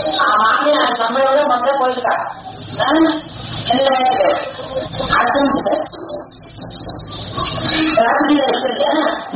மாமி நம்மளோட முதல்ல போயிருக்கா என்ன அடுத்த ராத்திரியில இருக்கிறியா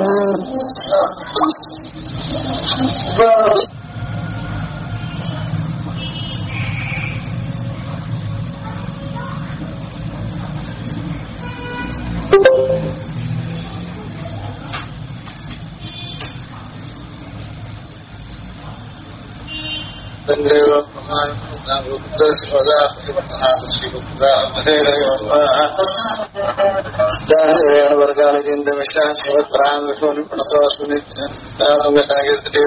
വർഗാലിന്റെ വിശ്വാസോനി പണസോസ്മിനി സാങ്കേതിക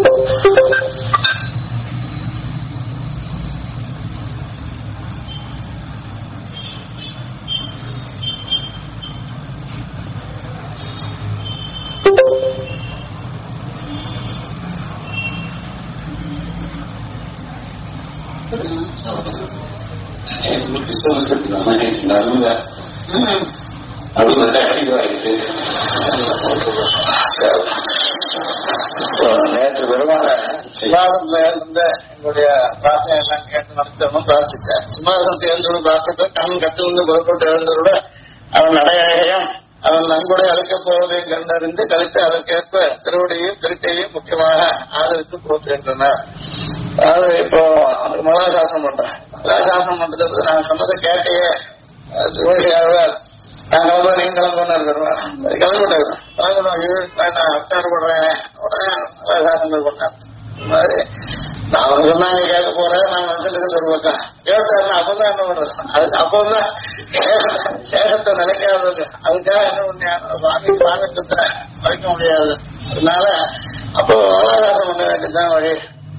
நேற்று பெருமான சிம்மாசனத்துல இருந்த எங்களுடைய பிரார்த்தனை எல்லாம் கேட்டு நடத்தணும் பிரார்த்திச்சேன். சிம்மாசனத்தை எழுந்தோடு பிரார்த்தித்த கண் கட்டிலிருந்து புறப்பட்டு எழுந்தோட அவன் அடையாளையும் அவன் நன்கொடை அழைக்கப் போவதையும் கண்டறிந்து கழித்து அதற்கேற்ப திருவடியையும் திருட்டையும் முக்கியமாக ஆதரித்து போற்றுகின்றனர். அதாவது இப்போ அவனுக்கு மலாசாசனம் பண்றேன். மலாசாசனம் பண்றது நான் சொன்னதை கேட்டையே திருவடியாக நான் கிளம்புறேன் நீங்க கிளம்புன்னு இருக்கிறேன். சரி கிளம்பிட்டேன் நான் அச்சாறு பண்றேன் உடனே மலாசாசனங்கள் பண்ணேன். இந்த மாதிரி நான் அவங்க சொன்னாங்க கேட்க போறேன் நான் மனுஷனுக்கு ஒரு பக்கம் கேட்டாருன்னா அப்பதான் என்ன பண்றது அதுக்கு அப்பதான் சேஷத்தை நினைக்காதது அதுக்காக என்ன பண்ண சுவாமிக்கு வைக்க முடியாது. அதனால அப்போ மலாசாசனம் பண்ண வேண்டியதுதான் வழி.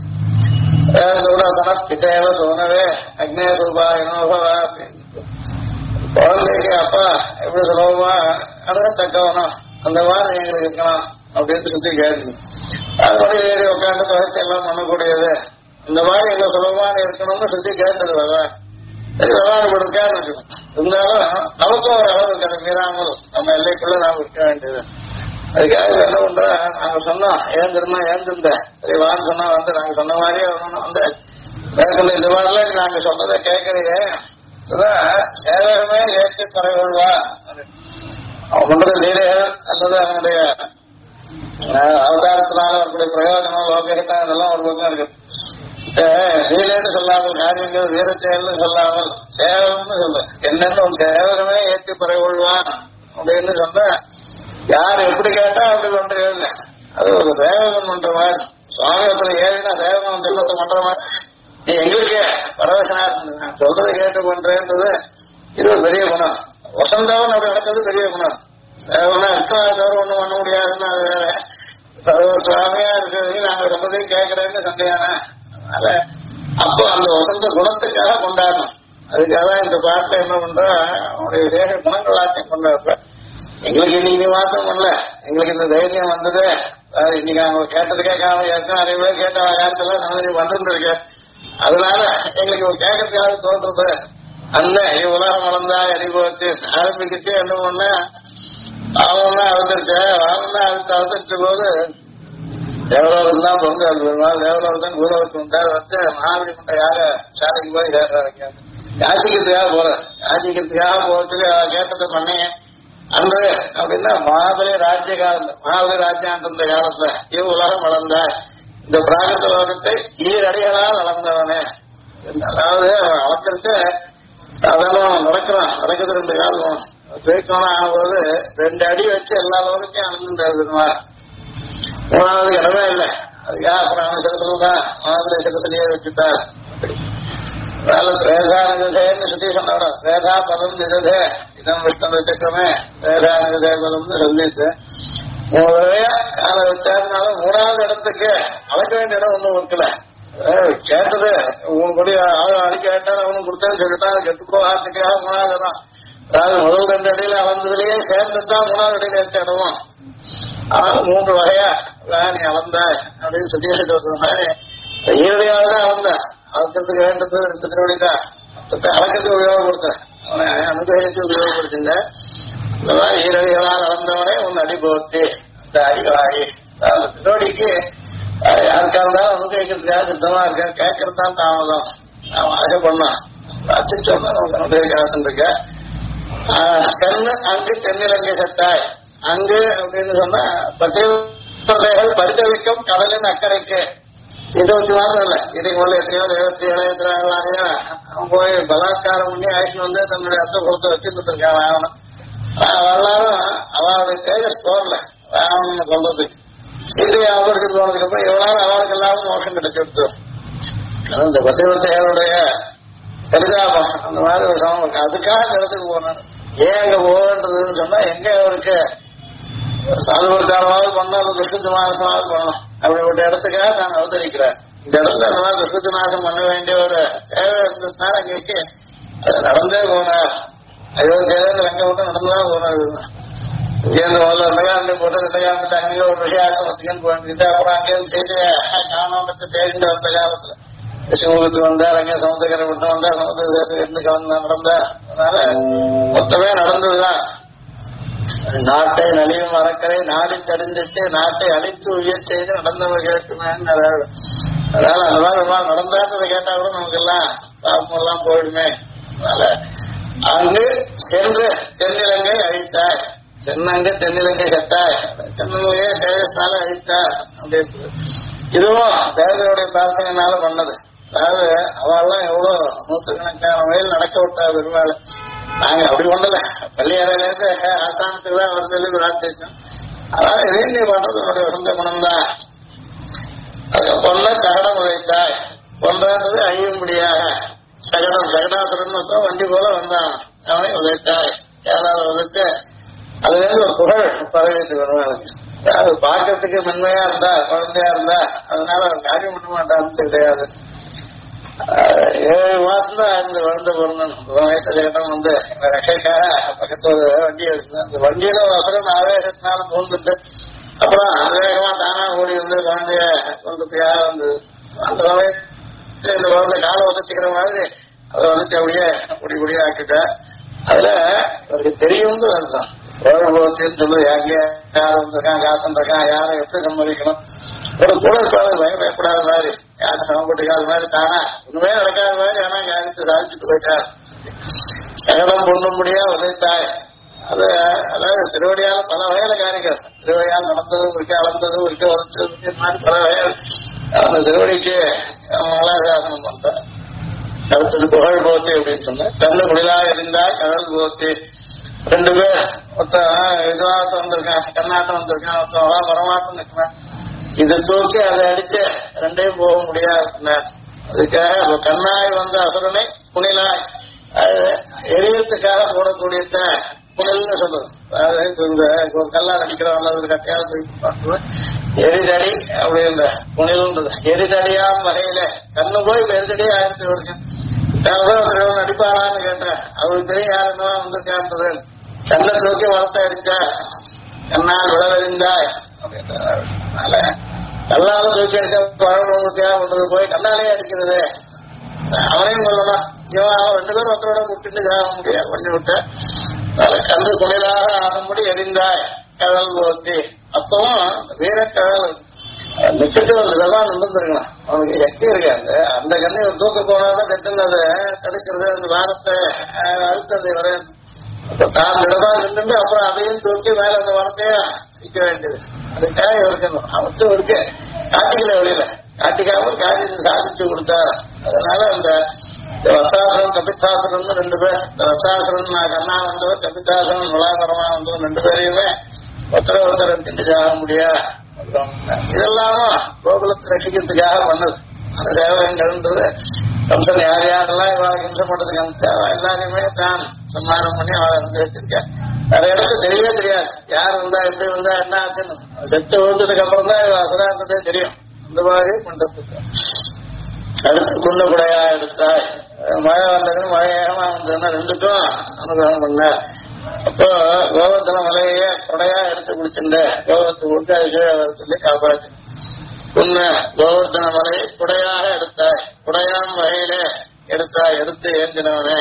பிதேவ சோனவே அக்னே ரூபா இனோபவா அப்படின்னு குழந்தைக்கு அப்பா எப்படி சுலபமா அணுகத்தக்கவனும் அந்த மாதிரி எங்களுக்கு இருக்கணும் அப்படின்னு சுத்தி கேட்குது. அதுபடி ஏறி உட்காந்து துவைச்சு எல்லாம் பண்ணக்கூடியது இந்த மாதிரி எங்க சுலபமான இருக்கணும்னு சுத்தி கேட்டது வரலாம். சரி விவகாரம் கொடுக்காது இருக்கணும். இருந்தாலும் நமக்கும் ஒரு அளவு இருக்கிறது மீறாமல் நம்ம எல்லைக்குள்ள நாம் இருக்க வேண்டியது. அதுக்காக என்ன பண்ற நாங்க சொன்னோம் ஏந்திருந்தா ஏந்திருந்த சரி வான்னு சொன்னா வந்து நாங்க சொன்ன மாதிரியே வந்து மேற்கொண்டு இந்த மாதிரிலாம் நாங்க சொன்னதை கேட்கறீங்க சேவகமே ஏற்றி குறைவா அவன் பண்றது லீலைகள் அல்லது அவனுடைய அவதாரத்தினால அவர்களுடைய பிரயோஜனம் லோகத்தான் இதெல்லாம் ஒரு பக்கம் இருக்கு. லீலைன்னு சொல்லாமல் காரியங்கள் வீர செயல்னு சொல்லாமல் சேவகம்னு சொல்லு என்னன்னு ஒரு சேவகமே ஏற்றி குறைவா அப்படின்னு சொன்ன யார் எப்படி கேட்டா அப்படி பண்றீங்க. அது ஒரு சேவகம் பண்ற மாதிரி சுவாமியத்துல ஏறினா சேவகம் செல்லத்தை பண்ற மாதிரி நீ எங்களுக்கு பரவசனா இருந்தது நான் சொல்றதை கேட்டு பண்றேன்றது இது ஒரு பெரிய குணம். வசந்தவன் அப்படி நடக்கிறது பெரிய குணம். சேவனா இருக்காத தவிர ஒண்ணும் பண்ண முடியாதுன்னு அது வேற. சுவாமியா இருக்கிறது நாங்க ரொம்பதையும் கேட்கறேன்னு சண்டையான அதனால அப்போ அந்த வசந்த குணத்துக்காக கொண்டாடணும். அதுக்காக இந்த பாட்டுல என்ன பண்றா அவனுடைய விசேஷ குணங்கள் ஆட்சியம் கொண்டாடுற எங்களுக்கு இன்னைக்கு மாத்தம் பண்ணல எங்களுக்கு இந்த தைரியம் வந்தது. இன்னைக்கு அவங்க கேட்டது கேட்காம ஏற்கனவே நிறைய பேர் கேட்ட காலத்துல நம்ம வந்துருக்க அதனால எங்களுக்கு ஒரு கேட்கறதுக்காக தோன்றது. அந்த உலகம் வளர்ந்தா எடி போச்சு ஆரம்பிக்கிச்சு என்ன பண்ண அவன் அவதரிச்ச அவன் அவதரிச்ச போது தேவலோகம் தான் பொங்கல் பெருமாள் தேவலோகத்தான் பூலோகத்து உண்டாது வச்சு மகாபலி கொண்ட யாக சாலைக்கு போய் சேர்றாங்க யாசிக்கிறதுக்காக போற யாசிக்கிறதுக்காக போறதுக்கு கேட்டதை பண்ணீங்க அந்த அப்படின்னா மகாபலி ராஜ்ய காலத்துல மகாபலி ராஜ்யம் இருந்த காலத்துல இவ் உலகம் வளர்ந்த இந்த பிராகத்த லோகத்தை ஈரடிகளால் வளர்ந்தவனே. அதாவது வளர்க்கறது சாதாரண நடக்கிறது 2 காலம் துவைக்கணும் ஆகும்போது 2 அடி வச்சு எல்லா லோகத்தையும் அளந்துருமா 3வது இடமே இல்லை. அதுக்காக அப்புறம் அவன் சிறசுதான் மகாபலி சிறசிலேயே வச்சுட்டார். திரேதானு சுத்தி சொன்னாடா திரேதா பதம் நிதே இதம் விஷ்ணு சக்கரமே திரேதானதே பதம்னு சொல்லிட்டு 3 தடவையா காலை வச்சாருனாலும் 3வது இடத்துக்கு அளக்க வேண்டிய இடம் ஒண்ணும் இருக்கல. கேட்டது உங்களுடைய அடி கேட்டாலும் அவனுக்கு கொடுத்தது சொல்லிட்டான் கெட்டு போகாதுக்காக 3வது இடம். அதாவது முதல் 2 அடியில அளந்ததுலயே சேர்ந்துதான் 3வது அடியில வச்ச இடமும் ஆனால் 3 வகையா நீ அளந்த அப்படின்னு சொல்லி மாதிரி ஈரடியாக தான் அளந்த அளக்கிறதுக்கு வேண்டது 2 திருவடிதான் அளக்கிறதுக்கு உபயோகப்படுத்துறேன் அவனை அனுகிரகித்து உபயோகப்படுத்திருந்த இந்த மாதிரி ஈரடிகளால் அளந்தவனே உன் அடிபோத்து அந்த அடிவாயி அந்த திருவடிக்கு யாருக்கா இருந்தாலும் அனுகிரகிக்கிறதுக்காக சித்தமா இருக்க கேட்கறது தான் தாமதம் நான் ஆசை பண்ணான் சொன்னா நமக்கு அனுகிரகிக்காக இருக்க சென்னு அங்கு தென்னிலங்கை சட்டாய் அங்கு அப்படின்னு சொன்னா பத்திரிகைகள் பரிதவிக்கும் கடலின் அக்கறைக்கு இதை வச்சு மாத்திரம் இல்ல இதுக்கு மேல எத்தனையோ தேவஸ்தி இளையத்திராங்க அவன் போய் பலாத்காரம் பண்ணி ஆயிட்டு வந்து தன்னுடைய அத்தை பொறுத்த வச்சுட்டு இருக்கான் ராவணன். வரலாறும் அவனுடைய தேஜஸ் தோறல ராவணன் சொல்றதுக்கு சீதையை அபரிச்சு போனதுக்கு அப்புறம் எவ்வளவு அவளுக்கு எல்லாரும் மோசம் கிடைச்சிருச்சு. இந்த பத்திரிகைகளுடைய பரிதாபம் அந்த மாதிரி ஒரு சமம் இருக்கு. அதுக்காக இந்த இடத்துக்கு போனான். ஏன் அங்க போகன்றதுன்னு சொன்னா எங்க அவருக்கு சாதுபுரத்தாலாவது பண்ணாலும் துஷ்கிருத்த நாசமாவது பண்ணலாம். அப்படிப்பட்ட இடத்துக்காக நான் அவதரிக்கிறேன். இந்த இடத்துல அந்த மாதிரி துஷ்கிருத்த நாசம் பண்ண வேண்டிய ஒரு தேவை இருந்ததுனால அங்கே அது நடந்தே போனார். அயோத்தியில அங்க விட்டு நடந்துதான் போனது. இங்கேருந்து முதல்ல ரெண்டகாரண்டி போட்டு ரெண்டகாரண்டி அங்கே ஒரு விஷயாசனத்துக்குன்னு போயிட்டு அப்புறம் அங்கேருந்து செய்து காணோட்டத்தை தேடிட்டு வந்த காலத்துல சிவமுகத்துக்கு வந்தார். அங்கே சமுத்திரக்கரை விட்டு வந்தார். சமுத்திரத்துக்கு இருந்து கலந்து நடந்தார். அதனால மொத்தமே நடந்ததுதான். நாட்டை நலியும் மறக்கரை நாடி தடிந்துட்டு நாட்டை அழித்து உயர் செய்து நடந்தவங்க கேட்டுமேன்னு. அதனால அந்த மாதிரி நடந்தான்றதை கேட்டா கூட நமக்கு எல்லாம் பாவம் எல்லாம் போயிடுமே. அதனால அங்கு சென்று தென்னிலங்கை அழித்தாய், சென்னங்க தென்னிலங்கை செத்தாய், தென்னிலங்கையை தேஜஸ்னால அழித்தார் அப்படின்னு. இதுவும் தேவதையுடைய பிரார்த்தனையினால பண்ணது. அதாவது அவெல்லாம் எவ்வளவு நூற்றுக்கணக்கான மைல் நடக்க விட்டா பெருமாள். நாங்க அப்படி பண்ணல, பள்ளியறையில இருந்து ஆசானத்துக்கு தான் அவர் சொல்லி பிரார்த்திச்சோம். அதனால இதையும் நீ பண்றது உன்னுடைய சொந்த குணம்தான். அதுக்கு பொண்ண சகடம் உழைத்தாய், பொன்றது அழியும்படியாக சகடாசுரன் வண்டி போல வந்தான், அவனை உதைத்தாய். ஏழாவது உதைச்சு அதுல இருந்து ஒரு புகழ் பரவிட்டு வருவாங்க. அது பார்க்கறதுக்கு மென்மையா இருந்தா குழந்தையா இருந்தா அதனால அவர் காரியம் பண்ண மாட்டான்னு கிடையாது. 7 மாசம் தான் இந்த குழந்தை பிறந்தேன் வந்து ரஷைக்காக பக்கத்து ஒரு வண்டி எடுத்து அந்த வண்டியில ஒரு அசுரன் ஆவேசத்தினால பூந்துட்டு அப்புறம் வேகமா தானா ஓடி வந்து குழந்தைய கொண்டு யார வந்து அந்த சமயத்துல இந்த குழந்தை காலை உதச்சிக்கிற மாதிரி அதை வந்துட்டு அப்படியே குடி குடியா ஆக்கிட்ட. அதுல அவருக்கு தெரியும் அர்த்தம். கோழபோத்தின்னு சொல்லு, எங்க யாரும் வந்திருக்கான், காசம் இருக்கான், யாரும் எப்படி சம்மதிக்கணும், ஒரு கூட இருக்காது, பயப்படாத மாதிரி, யாரும் சமப்பட்டுக்காத மாதிரி, தானா ஒண்ணுமே நடக்காத மாதிரி ஆனா யாருக்கு சாதிச்சுட்டு போயிட்டார். சகலம் பொண்ணும்படியா உதைத்தாய். அது அதாவது திருவடியால பல வகையில காரிகள், திருவடியால் நடந்ததும் இருக்க, அளந்ததும் இருக்க, உதச்சதும் மாதிரி பல வகைகள் அந்த திருவடிக்கு மங்களாசாசனம் பண்ற. அடுத்தது புகழ் போத்தி அப்படின்னு சொன்ன கண்ணு குடிலா இருந்தா கடல் போத்தி. 2 பேர் ஒருத்தன் இதுவாட்டம் வந்திருக்கான், கண்ணாட்டம் வந்திருக்கான், ஒருத்தன் வரமாட்டம் நிற்கிறான். இதை தூக்கி அதை அடிச்சு 2யும் போக முடியாது. அதுக்காக கண்ணாய் வந்த அசுரனை புனிலாய் எரியத்துக்காக போடக்கூடிய புனல்னு சொல்றது. அதாவது ஒரு கல்லார் அடிக்கிறவங்க ஒரு கட்டையால தூக்கி பார்க்குவேன் எரிதடி அப்படின்ற புனில்ன்றது. எரிதடியாம் வகையில கண்ணு போய் எரிதடி ஆயிரத்தி வரைக்கும் அடிப்பாரான்னு கேட்டேன். அவருக்கு தெரியும் யார் என்னவா வந்திருக்கான்றது. கண்ணை தூக்கி வளர்த்த அடிச்சா கண்ணால் விளவறிந்தாய் அப்படின்றதுனால கல்லால தூக்கி அடிச்சா பழம் போய் கண்ணாலே அடிக்கிறது. அவனையும் சொல்லலாம், இவன் 2 பேரும் ஒருத்தரோட விட்டுட்டு ஆக முடியாது பண்ணி விட்ட. கண்ணு குளிராக ஆகும்படி எரிந்தாய் கடல் போத்தி. அப்பவும் வீரக்கடல் நிக்கட்டு இதெல்லாம் நின்றுருக்கலாம். அவனுக்கு சக்தி இருக்காது. அந்த கண்ணை ஒரு தூக்க போனாதான் கட்டுனது தடுக்கிறது, அந்த வாரத்தை அழுத்தது வர தான் திடமா நின்று அப்புறம் அதையும் தூக்கி மேல அந்த வாரத்தையும் நிக்க வேண்டியது. அதுக்காக இருக்கணும். அவத்தும் இருக்கு, காட்டிக்கல வெளியில காட்டிக்காம காரியத்தை சாதிச்சு கொடுத்தா. அதனால அந்த வசாசுரன் கபித்தாசுரன் 2 பேர். இந்த வசாசுரன் கண்ணா வந்தவர், கபித்தாசுரன் முலாகரமா வந்தவர் 2 பேரையுமே ஒருத்தர் திண்டு ஆக முடியா. இதெல்லாமும் கோகுலத்தை ரசிக்கிறதுக்காக பண்ணது. அந்த தேவகங்கள்ன்றது கம்சன் யார் யாரெல்லாம் இவாளை ஹிம்சம் பண்றதுக்கு அனுப்பிச்சாரோ எல்லாரையுமே தான் சம்மானம் பண்ணி அவளை வந்து வச்சிருக்கேன். நிறைய இடத்துல தெரியவே தெரியாது யார் வந்தா எப்படி வந்தா என்ன ஆச்சுன்னு. செத்து விழுந்ததுக்கு அப்புறம் தான் இவ அசுராந்ததே தெரியும். அந்த மாதிரி பண்றதுக்கு அடுத்து குண்ட குடையா எடுத்தாய். மழை வந்ததுன்னு மழை ஏகமா வந்ததுன்னா 2க்கும் அனுகிரகம் பண்ண. அப்போ கோவத்துல மலையே கொடையா எடுத்து குடிச்சுட்ட கோவத்தை விட்டு அது கீழே வர சொல்லி காப்பாச்சு. உன்ன கோவர்த்தன மலை குடையாக எடுத்தாய், குடையாம் வகையில எடுத்தாய், எடுத்து ஏந்தினவனே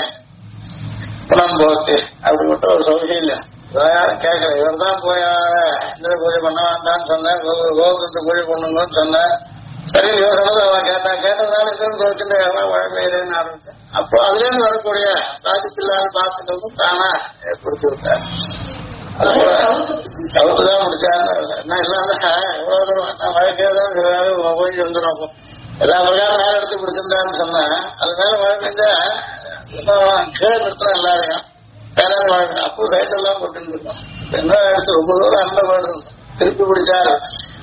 குணம் போச்சு. அப்படிப்பட்ட ஒரு சௌகரியம் யாரும் கேட்கல. இவர் தான் போய் இந்திர பூஜை பண்ண வேண்டான்னு சொன்னேன், கோபுரத்தை பூஜை பண்ணுங்கன்னு சொன்னேன். சரி இவர் சொன்னது அவன் கேட்டதால இந்திரன் கோவிச்சுட்டு வழமையிலேன்னு ஆரம்பிச்சேன். அப்போ அதுல இருந்து வரக்கூடிய ராஜப்பில்லாத பாத்துக்களும் தானா ஏற்படுத்தி விட்டார். கவுத்துதான் முடிச்சாங்க. என்ன இல்லாம எவ்வளவு தூரம் வழக்கேதான் போய் வந்துடும். அப்போ எல்லா பிரகாரம் நேரம் எடுத்து பிடிச்சிருந்தான்னு சொன்னேன். அது மேல மழை பெஞ்சா கீழே நிறுத்தணும் எல்லாரையும் வேற மழை. அப்போ சைட் எல்லாம் போட்டு இருக்கோம். என்ன எடுத்து ரொம்ப தூரம் அந்த போயிடுது. திருப்பி பிடிச்சாரு.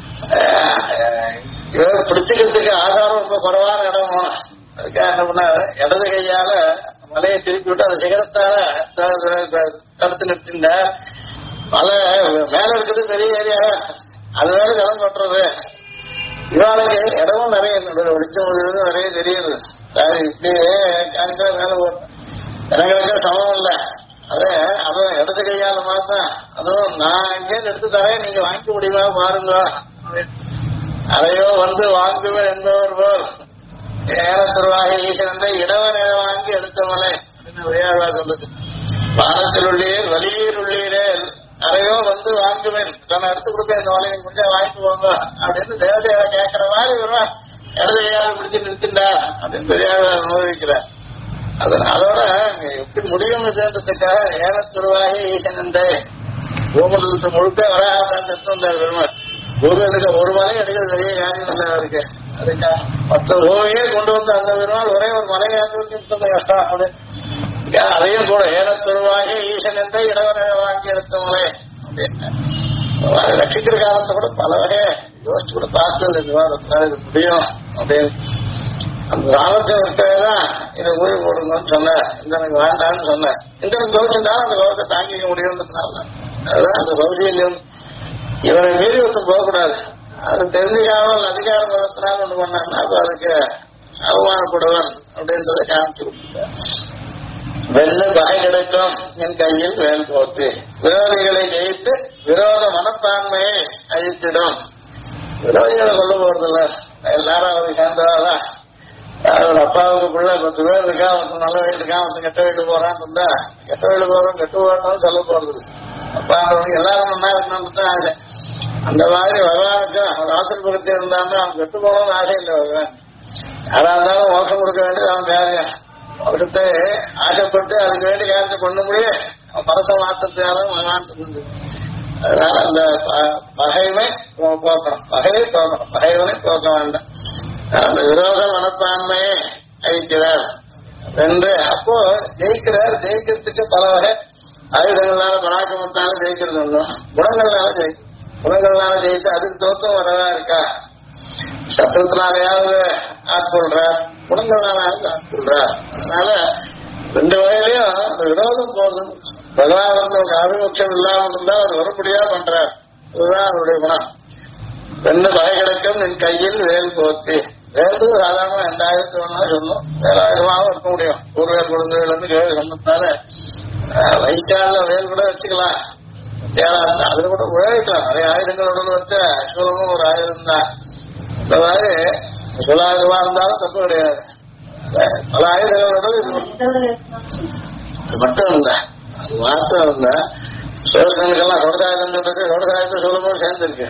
இவர் பிடிச்சிக்கிறதுக்கு ஆதாரம் ரொம்ப குறைவான இடம் போனோம். அதுக்காக என்ன பண்ணாரு, இடது கையால மலையை திருப்பி விட்டு அந்த சிகரத்தால தடுத்து நிறுத்தினார். மலை மேல இருக்குது பெரிய ஏரியா, அது வேற ஜலம் கொட்டுறது. இவாளுக்கு இடமும் நிறைய வெளிச்சம் நிறைய தெரியுது. இப்படியே காணிக்கா மேல போட்டோம், எனக்கு சமம் இல்லை. அதுவும் இடது கையால மாத்தான், அதுவும் நான் எங்கேன்னு எடுத்து தரேன், நீங்க வாங்கிக்க முடியுமா பாருங்க. அதையோ வந்து வாங்குவேன் என்பவர் போல் ஏறத்துருவாக ஈசனந்தை இடவன் வாங்கி எடுத்த மலை அப்படின்னு விளையாடுவா சொல்லுது. வானத்தில் உள்ளீர் வலியீர் உள்ளீரே அதையோ வந்து வாங்குவேன், நான் எடுத்து கொடுப்பேன், இந்த மலையை கொஞ்சம் வாங்கிட்டு போங்க அப்படின்னு தேவதையை கேட்கிற மாதிரி வருவா. இடது கையால் பிடிச்சு நிறுத்திண்டா அப்படின்னு பெரியார் அனுபவிக்கிறார். அதோட எப்படி முடியும் இதுன்றதுக்காக ஏனத்துருவாகி ஈசனந்தை பூமண்டலத்து முழுக்க வராதான் பெருமாள். பூமியில ஒரு மலை எடுக்கிறது பெரிய காரியம் இல்லை அவருக்கு. அதுக்கா மற்ற பூமியே கொண்டு வந்து அந்த பெருமாள் ஒரே ஒரு மலையாக கஷ்டம் அப்படின்னு அதையும் கூட ஏனத்துருவாகி ஈசனந்தை இடவரை வாங்கி எடுத்த மலை அப்படின்னு ரட்சிக்கிற காலத்தை கூட பல வகையை யோசிச்சு கூட பார்த்தது விவாதத்தினால இது முடியும் அப்படின்னு. அந்த சாமர்த்தியம் இருக்கதான் இதை ஊழி போடுங்கன்னு சொன்னேன், இந்தனுக்கு வேண்டாம்னு சொன்னேன். இந்தனுக்கு கௌச்சந்தாலும் அந்த கௌரவத்தை தாங்கிக்க முடியும்ன்றதுனால அதுதான் அந்த சௌசல்யம். இவனை மீறி ஒருத்தம் போகக்கூடாது. அது தெரிஞ்சுக்காமல் அதிகார பதத்தினால் ஒண்ணு பண்ணான்னா அப்ப அதுக்கு அவமானப்படுவன் அப்படின்றத காமிச்சு கொடுத்தார். வெள்ளு பகை கிடைக்கும் என் கையில் வேல் போத்து, விரோதிகளை ஜெயித்து விரோத மனப்பான்மையை அழித்திடும். விரோதிகளை கொல்ல போறதில்ல, எல்லாரும் அவருக்கு சேர்ந்தவாதான். அவரோட அப்பாவுக்கு பிள்ளை 10 பேர் இருக்கா, ஒருத்தர் நல்ல வீடு இருக்கா, ஒருத்தர் கெட்ட வீட்டு போறான்னு இருந்தா கெட்ட வீடு போறோம் கெட்டு போறோம் சொல்ல போறது. அப்பா எல்லாரும் நல்லா இருக்கணும்னு ஆசை. அந்த மாதிரி பகவானுக்கு அவன் ஆசிர்பகத்தை இருந்தாலும் அவன் கெட்டு போகணும்னு ஆசை இல்லை. பகவான் யாரா இருந்தாலும் மோசம் கொடுக்க வேண்டியது அவன் காரியம். அவர்கிட்ட ஆசைப்பட்டு அதுக்கு வேண்டிய காரியத்தை பண்ண முடியும். அவன் மனசை மாற்றத்தாலும் பகவான் புரிஞ்சு. அதனால அந்த பகைமை போக்கணும், பகையை போக்கணும், பகைவனை போக்க வேண்டாம். அந்த விரோத மனப்பான்மையை அழிக்கிறார் என்று. அப்போ ஜெயிக்கிறார். ஜெயிக்கிறதுக்கு பல வகை ஆயுதங்களால பராக்கிரமத்தால ஜெயிக்கிறது ஒண்ணும், குணங்கள்னால ஜெயிக்கும். குணங்கள்னால ஜெயிச்சு அதுக்கு தோற்றம் வரவா இருக்கா. சத்திரத்தினாலையாவது ஆட்கொள்றார், குணங்கள்னால ஆட்கொள்றார். அதனால 2 வகையிலையும் அந்த விரோதம் போதும். பகவான் வந்து ஒரு ஆபிமுக்கியம் இல்லாமல் இருந்தா அது வர முடியா பண்றார். அதுதான் அதனுடைய குணம். வெண்ணு பகை கிடைக்கும் என் கையில் வேல் போத்தி. வேறு சாதாரண 2000 ஒன்னா சொல்லும், 7000 இருக்க முடியும். பூர்வேல் குழந்தைகள் வந்து கேள்வி சொன்னதுனால வயிற்றால வேல் கூட வச்சுக்கலாம், அதுல கூட உபயோகிக்கலாம். நிறைய ஆயுதங்களோட வச்ச சூலமும் ஒரு ஆயுதம் தான். இந்த மாதிரி சுலாயுதமா இருந்தாலும் தப்பு கிடையாது. பல ஆயுதங்களோட இது மட்டும் இல்ல, அது மாத்திரம் இல்ல. சோழர்களுக்கெல்லாம் சொடசாயுதம் சொல்றது, சொடசாயுத சூலமும் சேர்ந்திருக்கு.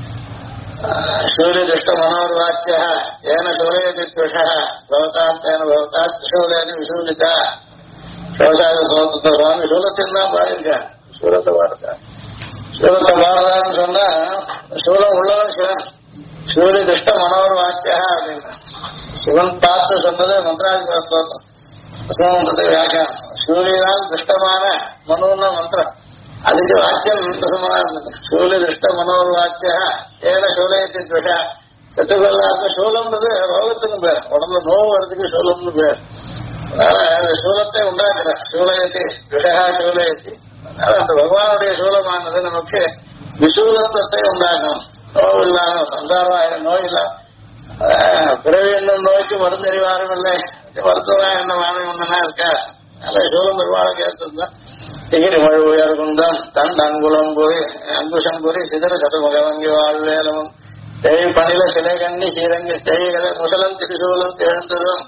சூரிய திருஷ்ட மனோர் வாக்கிய ஏன சூரியதி பவதாத்தேன பவதாத் சூரியனி விசூலிதா. விவசாய சோதத்தை சுவாமி சூலத்தின் தான் பாடியிருக்கார். சூலத்தை பாடுறார். சூலத்தை பாடுறான்னு சொன்னா சூலம் உள்ளவன் சிவன். சூரிய திருஷ்ட மனோர் வாக்கியா அப்படின்னா சிவன் பார்த்து சொன்னது மந்திராதி ஸ்லோகம். மந்திரத்துக்கு வியாக்கியம் சூரியனால் திருஷ்டமான மனோன்னா மந்திரம், அதுக்கு வாக்கியம் சும்மா இருந்தது. சூரிய திருஷ்ட மனோர் வாக்கிய ஏன சூலயத்தின் விஷா. சத்துக்கள்லாருக்கும் சூலம்ன்றது ரோகத்துக்கும் பேர், உடம்புல நோவு வர்றதுக்கு சூலம்னு பேர். அதனால அந்த சூலத்தை உண்டாக்குற சூலயத்தி விஷகா சூலயத்தி. அதனால அந்த பகவானுடைய சூலமானது நமக்கு விசூலத்துவத்தை உண்டாக்கும். நோவு இல்லாம சம்சாரம் நோய் இல்லாம பிறவி என்னும் நோய்க்கு மருந்தறிவாரும் இல்லை, மருத்துவம் என்ன வானம் ஒன்னா இருக்கா. அதனால சூலம் பெருமாளுக்கு ஏற்றிருந்தான். திகிரி மழை உயர் குந்தம் தன் அங்குலம் போய் அங்குஷம் பொறி சிதற சதுமுகவங்கி வாழ்வேலமும் தேய் பணில சிலை கண்ணி சீரங்கி தேய்களை முசலம் திருசூலம் எழுந்ததும்.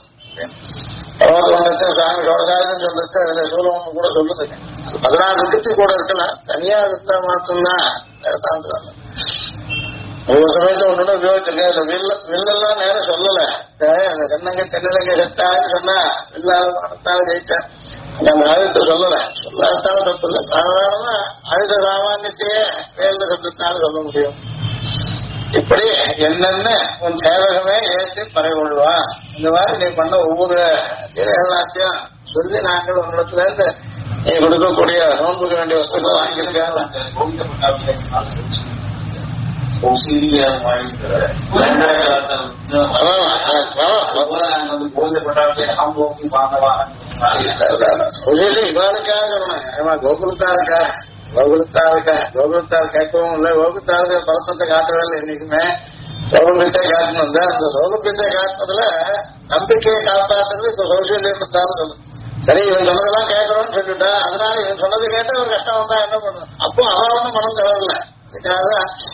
சுவாமி சோழசாயுதம் சொல்லிச்சு, அதுல சூலம் கூட சொல்லுது. 16 கிருத்தி கூட இருக்கலாம், தனியா இருந்தா மட்டும்தான். ஒவ்வொரு சமயத்துல ஒண்ணு உபயோகிச்சிருக்கேன். வில்லெல்லாம் நேரம் சொல்லல, அந்த சென்னங்க தென்னலங்க செத்தான்னு சொன்னா வில்லால மனத்தால ஜெயிச்சேன். அந்த ஆயுதத்தை சொல்லல, சொல்லாதாலும் தப்பு இல்லை. சாதாரணமா ஆயுத சாமானியத்தையே வேலை சப்தத்தாலும் சொல்ல முடியும். இப்படி என்னென்ன உன் சேவகமே ஏற்றி பறைகொள்வான். இந்த மாதிரி நீ பண்ண ஒவ்வொரு எல்லாத்தையும் சொல்லி நாங்கள் உன்னிடத்துல இருந்து நீ கொடுக்கக்கூடிய நோன்புக்க வேண்டிய வஸ்துக்களை வாங்கியிருக்காங்க. இவாளுக்காக கோகுலத்தாருக்கா கோகுலத்தார் கேட்கவும் இல்லை, கோகுலத்தாருக்கு பலத்தத்தை காட்டவே இல்லை. இன்னைக்குமே சௌலபியத்தை காட்டணும். அந்த சௌலபியத்தை காட்டினதுல நம்பிக்கையை காப்பாற்றுறது இப்ப சௌசல்யத்தாலும் சொல்லு. சரி, இவன் சொன்னதெல்லாம் கேட்கறோம்னு சொல்லிட்டா, அதனால இவன் சொன்னது கேட்டு ஒரு கஷ்டம் வந்தா என்ன பண்ணும்? அப்போ அவன் வந்து மனம் தளரல. அதுக்காக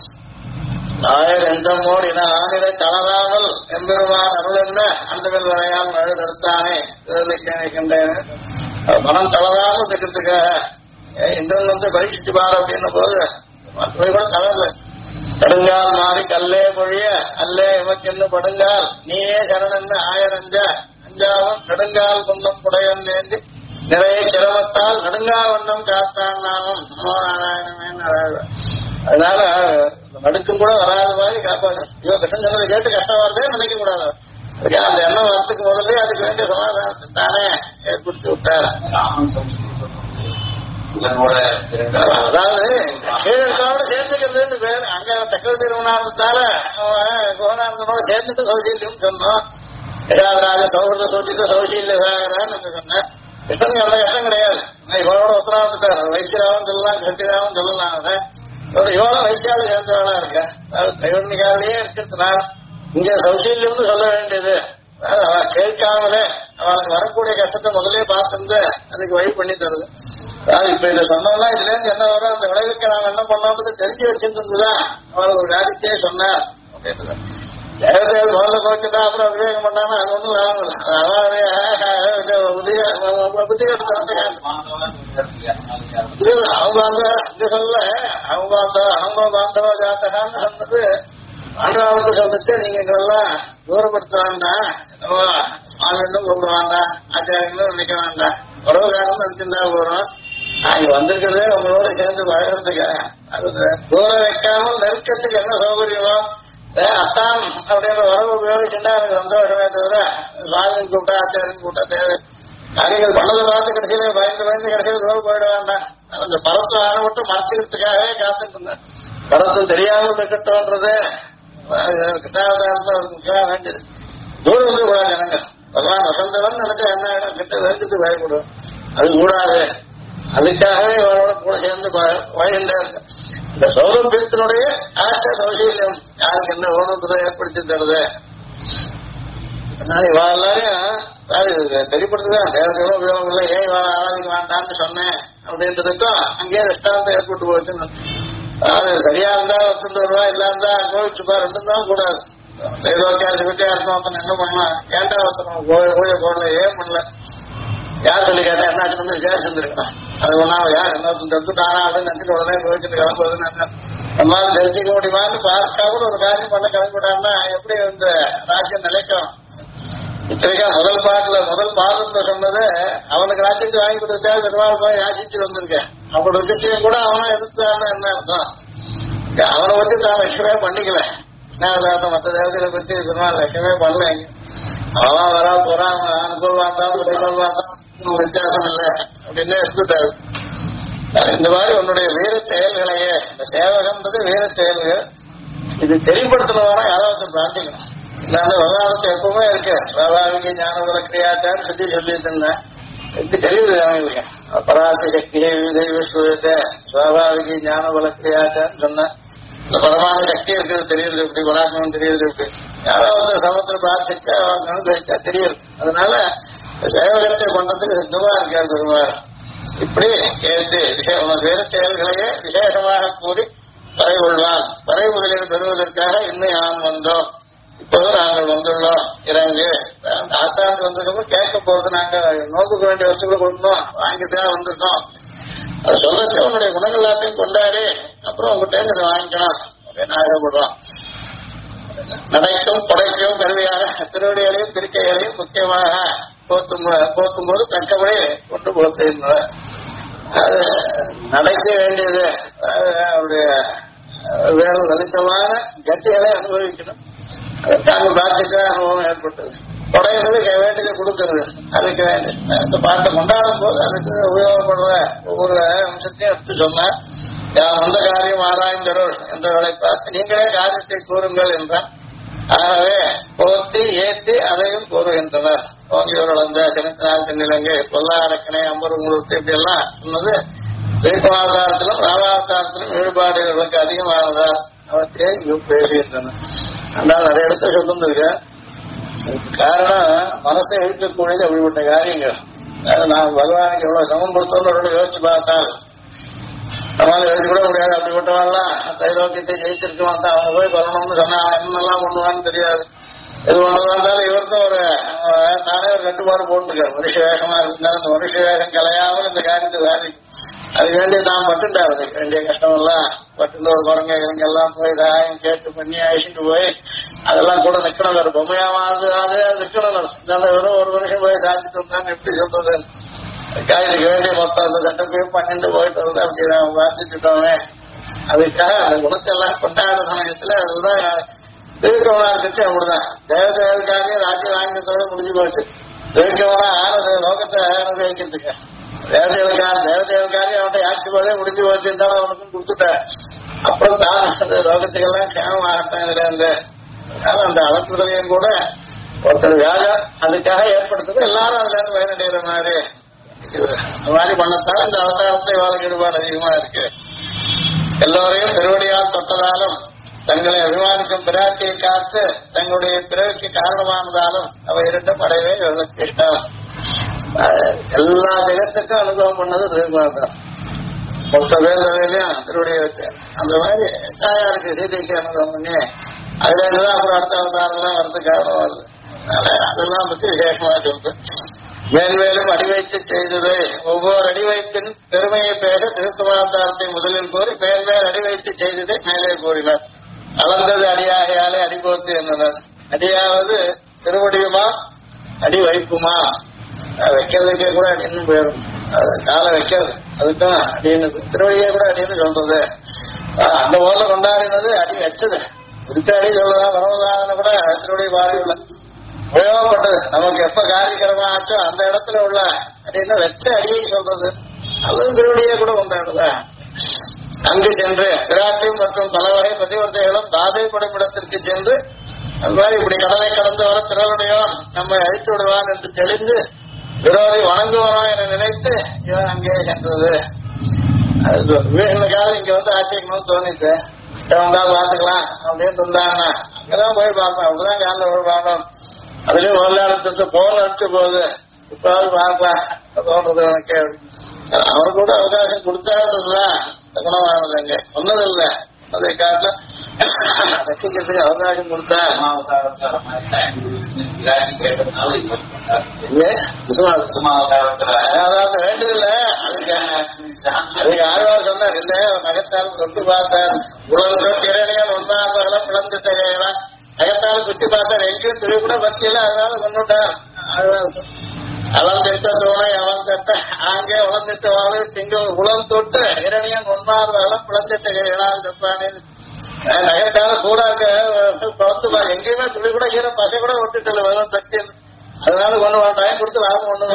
எந்தமோடு என ஆனிரை தளராமல் எம்பெருமான் அருள் என்ன அந்தவில் வரையால் நழுதெடுத்தானே கண்டேன். மனம் தளராமல் இருக்கிறதுக்காக இந்திரன் வந்து பரீட்சிச்சு பாரு அப்படின்ன போது கூட தளரல. கடுங்கால் மாறி கல்லே மொழிய அல்லே எமக்கென்னு படுங்கால் நீயே சரணன்னு ஆயரஞ்ச அஞ்சாவும் நெடுங்கால் குன்னம் புடையன் ஏந்தி நிறைய சிரமத்தால் நடுங்கால் வண்ணம் காத்தான் நாமம் நாராயணமே. அதனால நடுக்கும் கூட வராத மாதிரி காப்பாங்க. ஐயோ கஷ்டம் சொன்னதை கேட்டு கஷ்டம் வருதே நினைக்க கூடாது. அந்த எண்ணம் வரத்துக்கு முதல்ல அதுக்கு வேண்டிய சமாதானத்தை தானே ஏற்படுத்தி விட்டார். அதாவது கீழோட சேர்ந்துக்கிறது பேர். அங்க தக்கர திருமணத்தால கோணாந்தனோட சேர்ந்துட்டு சௌசல்யம் சொன்னோம். ஏழாவது சௌஹൃத சூட்டிட்டு சௌசல்ய சாகரான்னு சொன்னேன். கிருஷ்ணனுக்கு அந்த கஷ்டம் கிடையாது. இவளோட உத்தரவாதத்தார் வைசிராவும் சொல்லலாம், கட்டிராவும் சொல்லலாம். இவ்வளவு வைசியால சேர்ந்தவளா இருக்க தைவன்னிகாலேயே இருக்கிறதுனால இங்க சௌசல்யம்னு சொல்ல வேண்டியது. அவ கேட்காமலே அவளுக்கு வரக்கூடிய கஷ்டத்தை முதலே பார்த்துருந்து அதுக்கு வழி பண்ணி தருது. அதாவது இப்ப இதை சொன்னோம்னா இதுல இருந்து என்ன வரும், அந்த விளைவுக்கு நாங்க என்ன பண்ணோம்னு தெரிஞ்சு வச்சிருந்ததுதான் அவளுக்கு ஒரு காரியத்தையே சொன்னார் அப்படின்றது. தேவதேவ முதல்ல கோச்சுட்டா அப்புறம் விவேகம் பண்ணாம அது ஒண்ணும் லாபம் இல்லை. அவனுடைய அவங்க சொல்ல அவங்க பாந்தவ ஜாத்தகான்னு சொன்னது ஆண்டாவது சொல்லிட்டு நீங்க எங்களெல்லாம் தூரப்படுத்த வேண்டாம், சுவாமியும் கூப்பிட வேண்டாம், ஆச்சாரியங்களும் நினைக்க வேண்டாம், உறவு காலம் நினைச்சிருந்தா போறோம். நாங்க வந்திருக்கிறதே உங்களோட சேர்ந்து பழகிறதுக்கு. அது தூரம் வைக்காமல் நெருக்கத்துக்கு என்ன சௌகரியமோ அத்தான் அப்படின்ற உறவு உபயோகிச்சுட்டா எனக்கு சந்தோஷமே தவிர சுவாமின்னு கூப்பிட்டா ஆச்சாரியன்னு கூப்பிட்டா தேவை. காரியங்கள் பண்ணதை பார்த்து கடைசியில பயந்து கடைசியில் தூரம் போயிட வேண்டாம். அந்த பரத்தை ஆன மட்டும் மறைச்சிக்கிறதுக்காகவே காத்துட்டு இருந்தேன். பரத்தம் தெரியாமல் இருக்கட்டும்ன்றது கிட்டாவதாரத்தான் வேண்டியது. தூரம் வந்து கூட ஜனங்கள் பகவான் வசந்தவன் நினைச்சா என்ன இடம் கிட்ட வேண்டியது பயப்படும். அது கூடாது. அதுக்காகவே இவரோட கூட சேர்ந்து வாழ்கின்ற இந்த சௌரபியத்தினுடைய ஆஷ்ட சௌசல்யம் யாருக்கு என்ன ஓணுன்றதை ஏற்படுத்தி தருது. அதனால இவா எல்லாரையும் தெரியப்படுத்துதான் தேவதைகளும் உபயோகம் இல்லை. ஏன் இவா ஆராதிக்க வேண்டாம்னு சொன்னேன் அப்படின்றதுக்கும் அங்கேயே ரெஸ்டாரண்ட் ஏற்பட்டு போச்சுன்னு. அது சரியா இருந்தா ஒத்துட்டு வருவா, இல்லா இருந்தா கோவிச்சுப்பா, ரெண்டும் தான் கூடாது. வித்தியா இருக்கணும் என்ன பண்ணலாம், ஏன்டா ஒருத்தணும் கோய போடல, ஏன் பண்ணல, யார் சொல்லி கேட்டா என்னாச்சுன்னு விசாரிச்சுருக்கணும். அது ஒன்னா யார் என்ன தடுத்துட்டானா அப்படின்னு நினைச்சிட்டு உடனே கோவிச்சுட்டு கிளம்புறதுன்னு நம்மளால தெரிஞ்சுக்க முடியுமான்னு பார்க்காம ஒரு காரியம் பண்ண கிளம்பிட்டான்னா எப்படி இந்த ராஜ்யம் நிலைக்கும். இத்தனைக்கா முதல் பாட்டுல முதல் மாதம் சொன்னது அவனுக்கு ராஜ்யத்தை வாங்கி கொடுத்தா பெருமாள் போய் யாசிச்சு வந்திருக்கேன். அவனோட விஷயம் கூட அவனா எதிர்த்தான்னு என்ன அர்த்தம்? அவனை பத்தி தான் லட்சமே பண்ணிக்கல. மற்ற தேவதைகளை பத்தி பெருமாள் லட்சமே பண்ணல. அவன் வரா போறான், அவன் அனுகூல் பார்த்தான் பிரதிகூல் பார்த்தான், வித்தியாசம் இல்லை அப்படின்னு எடுத்துட்டாரு. இந்த மாதிரி உன்னுடைய வீர செயல்களையே, இந்த சேவகன்றது வீர செயல்கள், இது தெளிவுபடுத்தணும்னா யாராவது பிரார்த்திக்கணும். இல்லாத விவகாரத்தை எப்பவுமே இருக்கு. சுவாபாவிக ஞானபல கிரியாச்சான்னு சொல்லிட்டு இருந்தேன். எப்படி தெரியுது அவங்களுக்கு பராச சக்தியை விஸ்வத்தை சுவாபாவிக ஞானபல கிரியாச்சான்னு சொன்னேன். இந்த பரமான சக்தி இருக்கிறது தெரியுது, எப்படி பராக்கிரமம் தெரியுது, எப்படி யாராவது சமத்துல பிரார்த்திச்சா அனுபவிச்சா தெரியுது. அதனால சேவகத்தை கொண்டதுக்கு சித்தமா இருக்காரு பெருமாள். இப்படி கேட்டு வேறு செயல்களையே விசேஷமாக கூறி பறை கொள்வான். பறை முதலில் பெறுவதற்காக இன்னும் யான் வந்தோம், இப்போது நாங்கள் வந்துள்ளோம், இறங்கு ஆஸ்தானத்துக்கு வந்ததுக்கு கேட்க போறது, நாங்க நோக்குக்க வேண்டிய வசதிகளை கொண்டோம், வாங்கிட்டுதான் வந்திருக்கோம். அதை சொல்லச்சு உன்னுடைய குணங்கள் எல்லாத்தையும் கொண்டாடி அப்புறம் உங்ககிட்ட இதை வாங்கிக்கணும் அப்படின்னு ஆசைப்படுறோம். நடைக்கும் படைக்கும் கருவியாக திருவடிகளையும் திருக்கைகளையும் முக்கியமாக போத்தும் போது தக்கபடி கொண்டு போத்துகின்ற அது நடக்க வேண்டியது. அவருடைய வேறு லலிதமான கட்டிகளை அனுபவிக்கணும். தாங்கள் பிரார்த்திக்க அனுபவம் ஏற்பட்டது. கொடைகிறது வேண்டியதை கொடுக்கறது, அதுக்கு வேண்டிய இந்த பாட்டை கொண்டாடும் போது அதுக்கு உபயோகப்படுற ஒவ்வொரு அம்சத்தையும் எடுத்து சொன்னார். யார் வந்த காரியம் ஆராய்ந்தருள் என்றவர்களை பார்த்து நீங்களே காரியத்தை கூறுங்கள் என்றார். ஆகவே போத்தி ஏற்றி அதையும் கூறுகின்றனர். ஓங்கியோர்கள் அந்த சினத்தினால் தென்னிலங்கை பொல்லா அரக்கனை அம்பரு முழுத்து இப்படி எல்லாம் சொன்னது திரிகுணாவதாரத்திலும் ராமாவதாரத்திலும் ஈடுபாடு இவர்களுக்கு அதிகமானதா அவற்றை பேசுகின்றன. அதனால நிறைய இடத்த சொல்லிருக்க. இதுக்கு காரணம் மனசை இழுக்கக்கூடியது அப்படிப்பட்ட காரியங்கள். நான் பகவானுக்கு எவ்வளவு சமம் கொடுத்தோன்னு யோசிச்சு பார்த்தால் நம்மளால எழுதி கூட முடியாது. அப்படிப்பட்டவாள்லாம் தைலோக்கியத்தை ஜெயிச்சிருக்கோம் தான் அவங்க போய் வரணும்னு சொன்னா என்னெல்லாம் பண்ணுவான்னு தெரியாது. எது ஒன்று வந்தாலும் இவருக்கும் ஒரு தானே ஒரு கட்டுப்பாடு போட்டுருக்காரு. மனுஷ வேகமா இருந்தாலும் இந்த மனுஷ வேகம் கலையாமல் இந்த காரியத்தை சாதிக்கும். அது வேண்டிய நான் பட்டுட்டாரு. அதுக்கு வேண்டிய கஷ்டம் எல்லாம் பட்டு ஒரு குரங்க எல்லாம் போய் சகாயம் கேட்டு பண்ணி அழிச்சுட்டு போய் அதெல்லாம் கூட நிக்கணும். ஒரு பொம்மையாவது அது நிக்கணும். வெறும் ஒரு மனுஷன் போய் சாதிச்சுட்டு வந்தான்னு எப்படி சொல்றது? இதுக்கு வேண்டிய மொத்தம் அந்த சட்டப்பையும் 12 போயிட்டு வந்து அப்படி நான் வாசிச்சுட்டோமே. அதுக்காக அந்த குணத்தை எல்லாம் கொண்டாடுற சமயத்துல அதுதான் திருக்கவனா இருந்துச்சு. அப்படிதான் தேவதேவருக்காக ராஜ்யம் வாங்கினதோட முடிஞ்சு போச்சு. திருக்கவனா ஆனது லோகத்தை அனுபவிக்கிறதுக்கு தேவதேவருக்காக அவன்கிட்ட யாச்சு போதே முடிஞ்சு போச்சு இருந்தாலும் அவனுக்கும் கொடுத்துட்டேன். அப்புறம் தான் லோகத்துக்கெல்லாம் கேமம் ஆகட்டாங்க. அதனால அந்த அளக்குதலையும் கூட ஒருத்தர் வியாஜம் அதுக்காக ஏற்படுத்துறது எல்லாரும் அதுல இருந்து பயனடைகிற மாதிரி அந்த மாதிரி பண்ணத்தால் இந்த அவதாரத்தை வாழ்க்கை ஈடுபாடு அதிகமா இருக்கு. எல்லோரையும் திருவடியால் தொட்டதாலும் தங்களை அபிமானிக்கும் பிராட்டியை காத்து தங்களுடைய பிறவிக்கு காரணமானதாலும் அவை இரண்டும் அடையவே இவர்களுக்கு இஷ்டம். எல்லா ஜெகத்துக்கும் அனுபவம் பண்ணது திருமாத்திரம். மொத்த வேலையிலையும் திருவடியை வச்சு அந்த மாதிரி தாயாருக்கு சீதைக்கு அனுபவம் பண்ணி அதுல இருந்துதான் அப்புறம் அடுத்த அவதாரம்லாம் வரது காரணம் வருது. அதெல்லாம் பத்தி விசேஷமா சொல்றது. மேன்மேலும் அடிவைத்து செய்தது ஒவ்வொரு அடிவைப்பின் பெருமையை பேச திருக்குமாரத்தாரத்தை முதலில் கூறி மேன்மேல் அடிவைத்து செய்ததை மேலே கூறினார். அளந்தது அடியாகையாலே அடிபோத்து என்னனர். அடியாவது திருவடியுமா அடி வைப்புமா வைக்கிறதுக்கே கூட அடின்னு போயிடும். காலை வைக்கிறது அதுக்கும் அடின்னு திருவடியே கூட அடின்னு சொல்றது. அந்த போல கொண்டாடினது அடி வச்சது இருக்க அடி சொல்லலாம். பரமதான கூட திருவடி பாடியுள்ள உபயோகப்பட்டது. நமக்கு எப்ப காரியக்கிரமா ஆச்சோ அந்த இடத்துல உள்ள அடின்னா வச்ச அடியை சொல்றது. அதுவும் திருவடியே கூட கொண்டாடுதா. அங்கு சென்று விராட்டையும் மற்றும் பலவகை பதிவர்த்தைகளும் தாதைப்படும் இடத்திற்கு சென்று அது மாதிரி இப்படி கடலை கடந்து வர திறவுடையோ நம்மை அழித்து விடுவான் என்று தெளிந்து விரோதை வணங்குவானோ என நினைத்து இவன் அங்கே சென்றது. அது வீடுகளுக்காக இங்க வந்து ஆட்சிக்கணும்னு தோணிட்டு வந்தா பாத்துக்கலாம் அப்படின்னு இருந்தாங்க. அங்கதான் போய் பார்ப்பேன். அப்படிதான் காலில் போய் பார்க்கணும். அதுலயும் முதலாளத்து போன் அடிச்ச போது இப்பாவது பார்க்கலாம் தோன்றது எனக்கு. அவர் கூட அவகாசம் கொடுத்தாருதான் குணமானதுங்க ஒன்னதில்ல. அதை காட்டில ரசிக்கிறதுக்கு அவகாசம் கொடுத்தா அதாவது வேண்டியதில்ல. அதுக்கு ஆழ்வார் சொன்னார் இல்ல நகத்தால் தொட்டு பார்த்தார் உலக திறனையால் ஒன்றாக பிளந்து தெரியலாம். நகத்தால் குத்தி பார்த்தார் எங்கேயும் துணி கூட பற்றியில அதனால கொண்டுட்டார். அளந்திட்ட தோணை அவந்திட்ட ஆங்கே உளந்திட்ட வாழை திங்கள் உளம் தொட்டு இரணியன் ஒன்றாவது அளம் பிளந்திட்ட கைகளால் தப்பானே நகத்தால கூட பார்த்து எங்கேயுமே துணி கூட ஈர பசை கூட விட்டுட்டு வெறும் சக்தி. அதனால ஒண்ணு டைம் கொடுத்து லாபம் ஒண்ணும்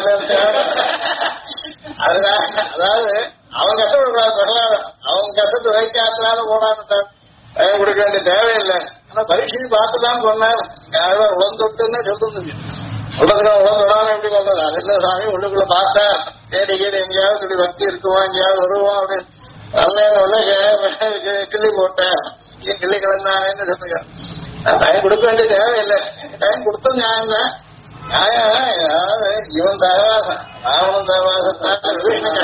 அதனால அதாவது அவங்க கஷ்டப்படக்கூடாது. அவங்க கஷ்டத்தை வைக்காதனால போடான்னு டைம் கொடுக்க வேண்டிய தேவையில்லை. ஆனா பரீட்சையை பார்த்துதான் சொன்னார். யாரும் உளம் தொட்டுன்னு சொல்லுங்க. உள்ளதுக்கு உலகம் தொடாம எப்படி சொல்றது? அது இல்ல சாமி உள்ளுக்குள்ள பார்த்தா தேடி கீடு எங்கேயாவது இப்படி பக்தி இருக்குமா எங்கேயாவது வருவோம் அப்படின்னு நல்ல கிள்ளி போட்டேன் கிள்ளி கிளந்தானேன்னு சொல்லுங்க. டைம் கொடுக்க வேண்டிய தேவையில்லை. டைம் கொடுத்தது நியாயம் தான். நியாயம் இவன் சகவாசம் ராவணன் சகவாசத்தான்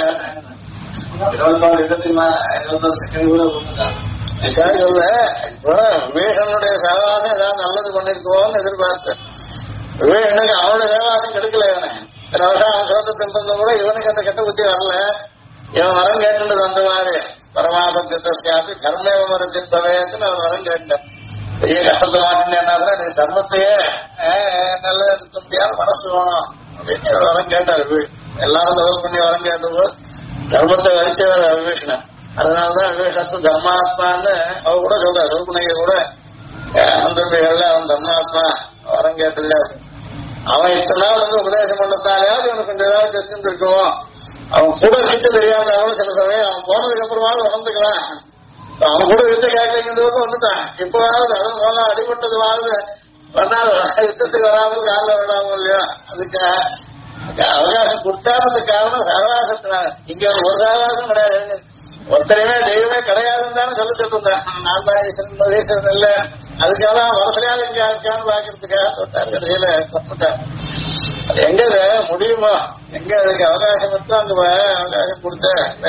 சொல்ல. இப்போ விவேகனுடைய சகவாசம் ஏதாவது நல்லது பண்ணிருக்கோன்னு எதிர்பார்த்தேன். விவேகனுக்கு அவனோட சகவாசம் கெடுக்கல. இவனை அவன் சோத்த தின்றது கூட இவனுக்கு அந்த கெட்ட புத்தி வரல. இவன் வரம் கேட்டுன்றது அந்த மாதிரி பரமாபத்தியாப்பி கர்மேவ மரத்தின் பவையத்துன்னு அவன் வரம் கேட்டான். பெரிய கஷ்டத்தை மாட்டேன்னா கூட நீ தர்மத்தையே நல்ல இருக்க முடியாது மனசு வேணும் அப்படின்னு வரம் கேட்டார். எல்லாரும் தோஸ் பண்ணி வரம் கேட்டபோது தர்மத்தை வரிச்சவர் விவேஷனன். அதனாலதான் விவேஷன் தர்மாத்மான்னு அவ கூட சொல்ற சொல்குணைய கூட அந்தர்பிகள்ல அவன் தர்மாத்மா வரம் கேட்டதில்ல. அவன் இத்தனை நாள் வந்து உபதேசம் பண்ணத்தாலேயாவது இவனுக்கு கொஞ்சம் ஏதாவது தெரிஞ்சிருக்கும். அவன் கூட இருக்க தெரியாதவங்க சில சமயம் அவன் போனதுக்கு அப்புறமாவது உணர்ந்துக்கலாம். அவன் கூட யுத்த கேட்கறதுக்கு வந்துட்டான். இப்போவாவது அவன் போல அடிபட்டதுவாவது வந்தால் யுத்தத்துக்கு வராமல் காலில் விடாமல் இல்லையா? அதுக்காக அவகாசம் கொடுத்தாருக்கு காரணம் சகவாசத்தினால. இங்க ஒரு சகவாசம் கிடையாது, ஒருத்தரையுமே தெய்வமே கிடையாதுன்னு தானே சொல்லிட்டு இருந்தேன். நான் தான் ஈஸ்வரன் இல்ல, அதுக்காக தான் மனசுலையாவது இங்க இருக்கான்னு பாக்கிறதுக்காக தொட்டார். கடையில தப்புட்டார். அது எங்க முடியுமா, எங்க அதுக்கு அவகாசம் எடுத்து அங்க அவகாசம் கொடுத்த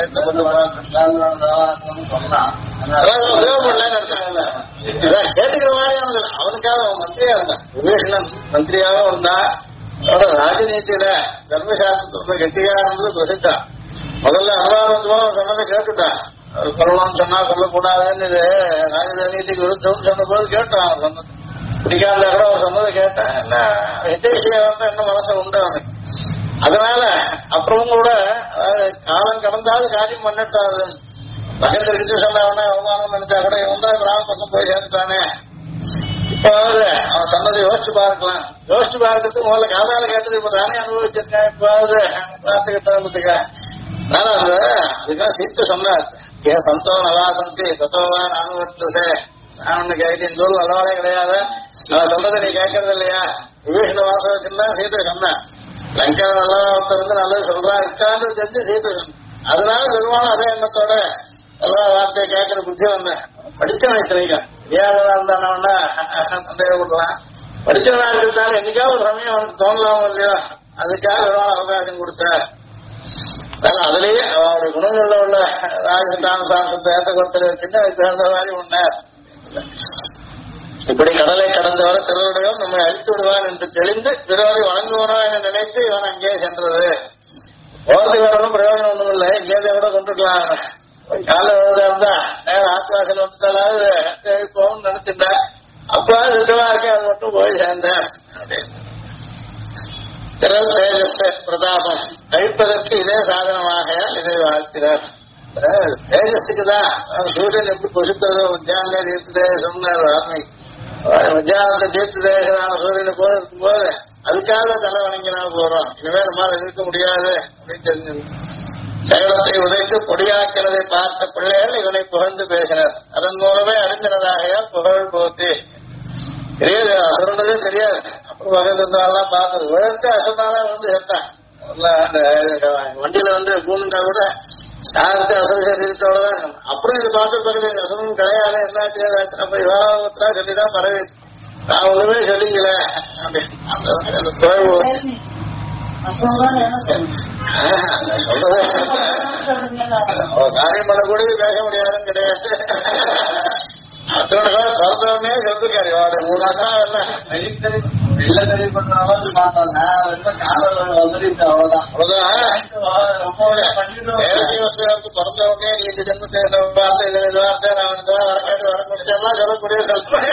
கேட்டுக்கிற மாதிரியானது. அவனுக்காக அவன் மந்திரியா இருந்தான், விபீஷணன் மந்திரியாவும் இருந்தான். அவனோட ராஜநீதியில தர்மசாஸ்திரத்தோட கெட்டியா இருந்தது பிரசித்தான். முதல்ல அனுவாதமா சொன்னதை கேட்டுட்டான். சொல்லணும்னு சொன்னா சொல்லக்கூடாதுன்னு இது ராஜநீதிக்கு விருத்தம்னு சொன்ன போது கேட்டான். அவன் சொன்னது பிடிக்காத கூட அவன் சொன்னதை கேட்டான். என்ன ஹிதேஷியா வந்து என்ன மனசு உண்டு அவனுக்கு. அதனால அப்புறமும் கூட காலம் கடந்தாது காரியம் பண்ணிட்டாது. பக்கத்துல இருந்து சொன்ன அவமானம் நினைச்சா கூட இவன் தான் கிராம பக்கம் போய் சேர்ந்துட்டானே. இப்பாவது அவன் சொன்னதை யோசிச்சு பார்க்கலாம். யோசிச்சு பார்க்கறதுக்கு முதல்ல காதால கேட்டது இப்ப தானே அனுபவிச்சிருக்கேன். இப்பாவது பார்த்துக்கிட்டதுக்கா அதனால அந்த அதுக்காக சீட்டு சொன்னார். ஏன் சந்தோ நல்லா சந்தி சத்தோவான் அனுபவத்தே நான் ஒண்ணு கேட்டேன். தூள் நல்லவாளே கிடையாது, நான் சொல்றதை நீ கேட்கறது இல்லையா. விபீஷண வாசம் வச்சுருந்தான் சீட்டு சொன்னேன். லங்கா நல்லா ஒருத்தர் வந்து நல்லது சொல்றா இருக்கான்னு தெரிஞ்சு சீட்டு சொன்னேன். அதனால பெருமாளும் அதே எண்ணத்தோட எல்லா வார்த்தையை கேட்கற புத்தி வந்தேன். படிச்சவன் இத்தனைக்கா தெரியாதவனா இருந்தானா சந்தேகப்படலாம். படிச்சவனா இருக்கிறதால என்னைக்காவது ஒரு சமயம் அவனுக்கு தோணலாமோ இல்லையோ, அதுக்காக பெருமாள் அவகாசம் கொடுத்தார். அதுலயே அவனுடைய குணங்கள்ல உள்ள ராஜஸ்தான் சாம்சத்தை ஏற்ற கொடுத்தல வச்சுட்டு அதுக்கு தகுந்த மாதிரி உண்ணார். இப்படி கடலை கடந்தவரை திருவடையும் நம்மை அழித்து விடுவான் என்று தெளிந்து திருவரை வழங்குவனோ என நினைத்து இவன் அங்கே சென்றது. போறதுக்கு வரணும் பிரயோஜனம் ஒண்ணும் இல்லை, இங்கேயே கூட கொண்டுக்கலாம். கால விழுதா இருந்தா ஆத்வாசல் வந்துட்டாலாவது போகணும்னு நினைச்சிட்டேன். அப்பா சுத்தமா இருக்கேன், அது மட்டும் போய் சேர்ந்தேன் அப்படின்னு. திரள் தேஜஸ் பிரதாபம் கழிப்பதற்கு இதே சாதனமாக இதை வாழ்த்தினார். தேஜஸுக்கு தான் சூரியன் எப்படி பொசுக்கிறதோ மத்தியான தீர்த்த தேசம்னார் ஆத்மை. மத்தியானத்தை தீர்த்த தேசமான சூரியனை போல இருக்கும்போது அதுக்காக தலை வணங்கினா போறோம். இனிமேல் நம்மளால இருக்க முடியாது அப்படின்னு தெரிஞ்சு சகலத்தை உதைத்து பொடியாக்கிறதை பார்த்த பிள்ளைகள் இவனை புகழ்ந்து பேசினர். அதன் மூலமே அறிஞனதாக புகழ் போத்தி தெரியாது. அசுரனதே தெரியாது. அப்புறம் வகையில் இருந்தாலாம் பார்த்தது உழைத்து அசுரனால வந்து சேர்த்தான். அந்த வண்டியில வந்து பூந்தா கூட சாரத்தை அசுர சரீரத்தோடதான். அப்புறம் இது பார்த்து பக்கத்துல அசுரன் கிடையாது என்ன செய்யாது. அப்ப விவாகத்தா சொல்லிதான் பரவி நான் ஒண்ணுமே சொல்லிக்கல அப்படின்னு அந்த புகழ் காரியம் பண்ண கூட பேச முடியாதுன்னு கிடையாது. அத்தனை பிறந்தவனே சொல்லிருக்காரு. மூணு அக்கா வெள்ள தெரிய பண்றாலும் பிறந்தவனே நீ ஜென்மத்தை பார்த்து வார்த்தை நான் வரக்காட்டு வர முடிச்செல்லாம் சொல்லக்கூடிய சொல்றேன்.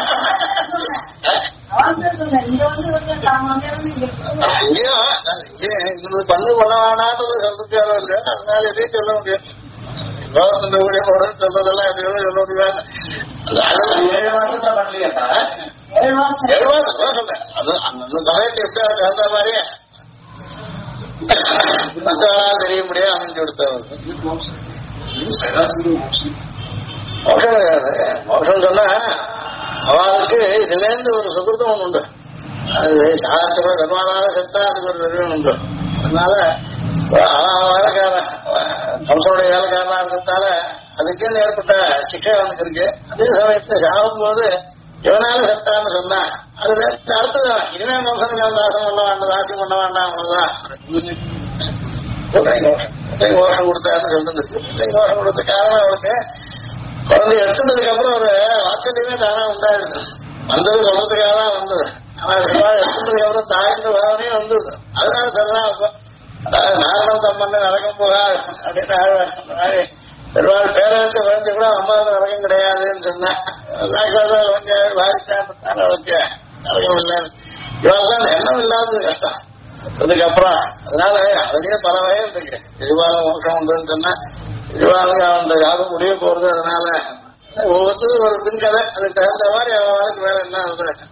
பண்ணு பண்ண வேணான்றது சொல்றதுக்காக இருக்கு. அதனால எதையும் சொல்ல முடியும். சொல்றதெல்லாம் எதையும் சொல்ல முடியாது. 7 மாசம் தான் பண்ணலையா? 7 மாசம் சொல்றேன். அது அந்த சமயத்தை எப்படி தகுந்த மாதிரியே தெரிய முடியாது அமைஞ்சு கொடுத்தவங்க. மோஷம் கிடையாது. மோஷம் சொன்னா அவளுக்கு இதுல இருந்து ஒரு சுகிருத்தம் ஒண்ணு உண்டு. அது சாத்திர கர்மானால செத்தா அதுக்கு ஒரு நிறுவனம் உண்டு. அதனால வேலைக்காரன் கம்சனுடைய வேலைக்காரனா இருக்கிறதால அதுக்குன்னு ஏற்பட்ட சிக்கை அவனுக்கு இருக்கு. அதே சமயத்தை சாகும் போது இவனால செத்தான்னு சொன்னா அது அடுத்ததான் இனிமே மோசனுக்கு அந்த தாசம் பண்ண வேண்டாம், தாசியம் பண்ண வேண்டாம். அவ்வளவுதான் மோசம் கொடுத்தாருன்னு சொல்லிருக்கு. மோசம் கொடுத்த காரணம் அவளுக்கு குழந்தை எடுத்ததுக்கு அப்புறம் ஒரு வாட்சத்தையுமே தானே உண்டாயிடுது. வந்தது சொல்றதுக்காக தான் வந்தது. ஆனா எடுத்ததுக்கு அப்புறம் தாய்ந்த பாவனையும் வந்துடுது. அதனால சரிதான். அப்ப அதாவது நாரணம் தம்மன்னு நடக்கும் போகா அப்படின்னு ஆழ்வார் சொன்ன மாதிரி பெருமாள் பேரரசு குழந்தை கூட அம்மா நடக்கம் கிடையாதுன்னு சொன்னா கொஞ்சம் வாய்ச்சான் அவளுக்கு நடக்கம் இல்லை. இவெல்லாம் எண்ணம் இல்லாதது கஷ்டம் அதுக்கப்புறம். அதனால அதுலயே பல வகையில் இருக்கு. திருவாளம் மோசம் உண்டுன்னு சொன்னா திருவாளுக்கு அந்த காலம் முடிய போறது. அதனால ஒவ்வொருத்தரும் ஒரு பின்கதை அதுக்கு தகுந்த மாதிரி அவளுக்கு வேற என்ன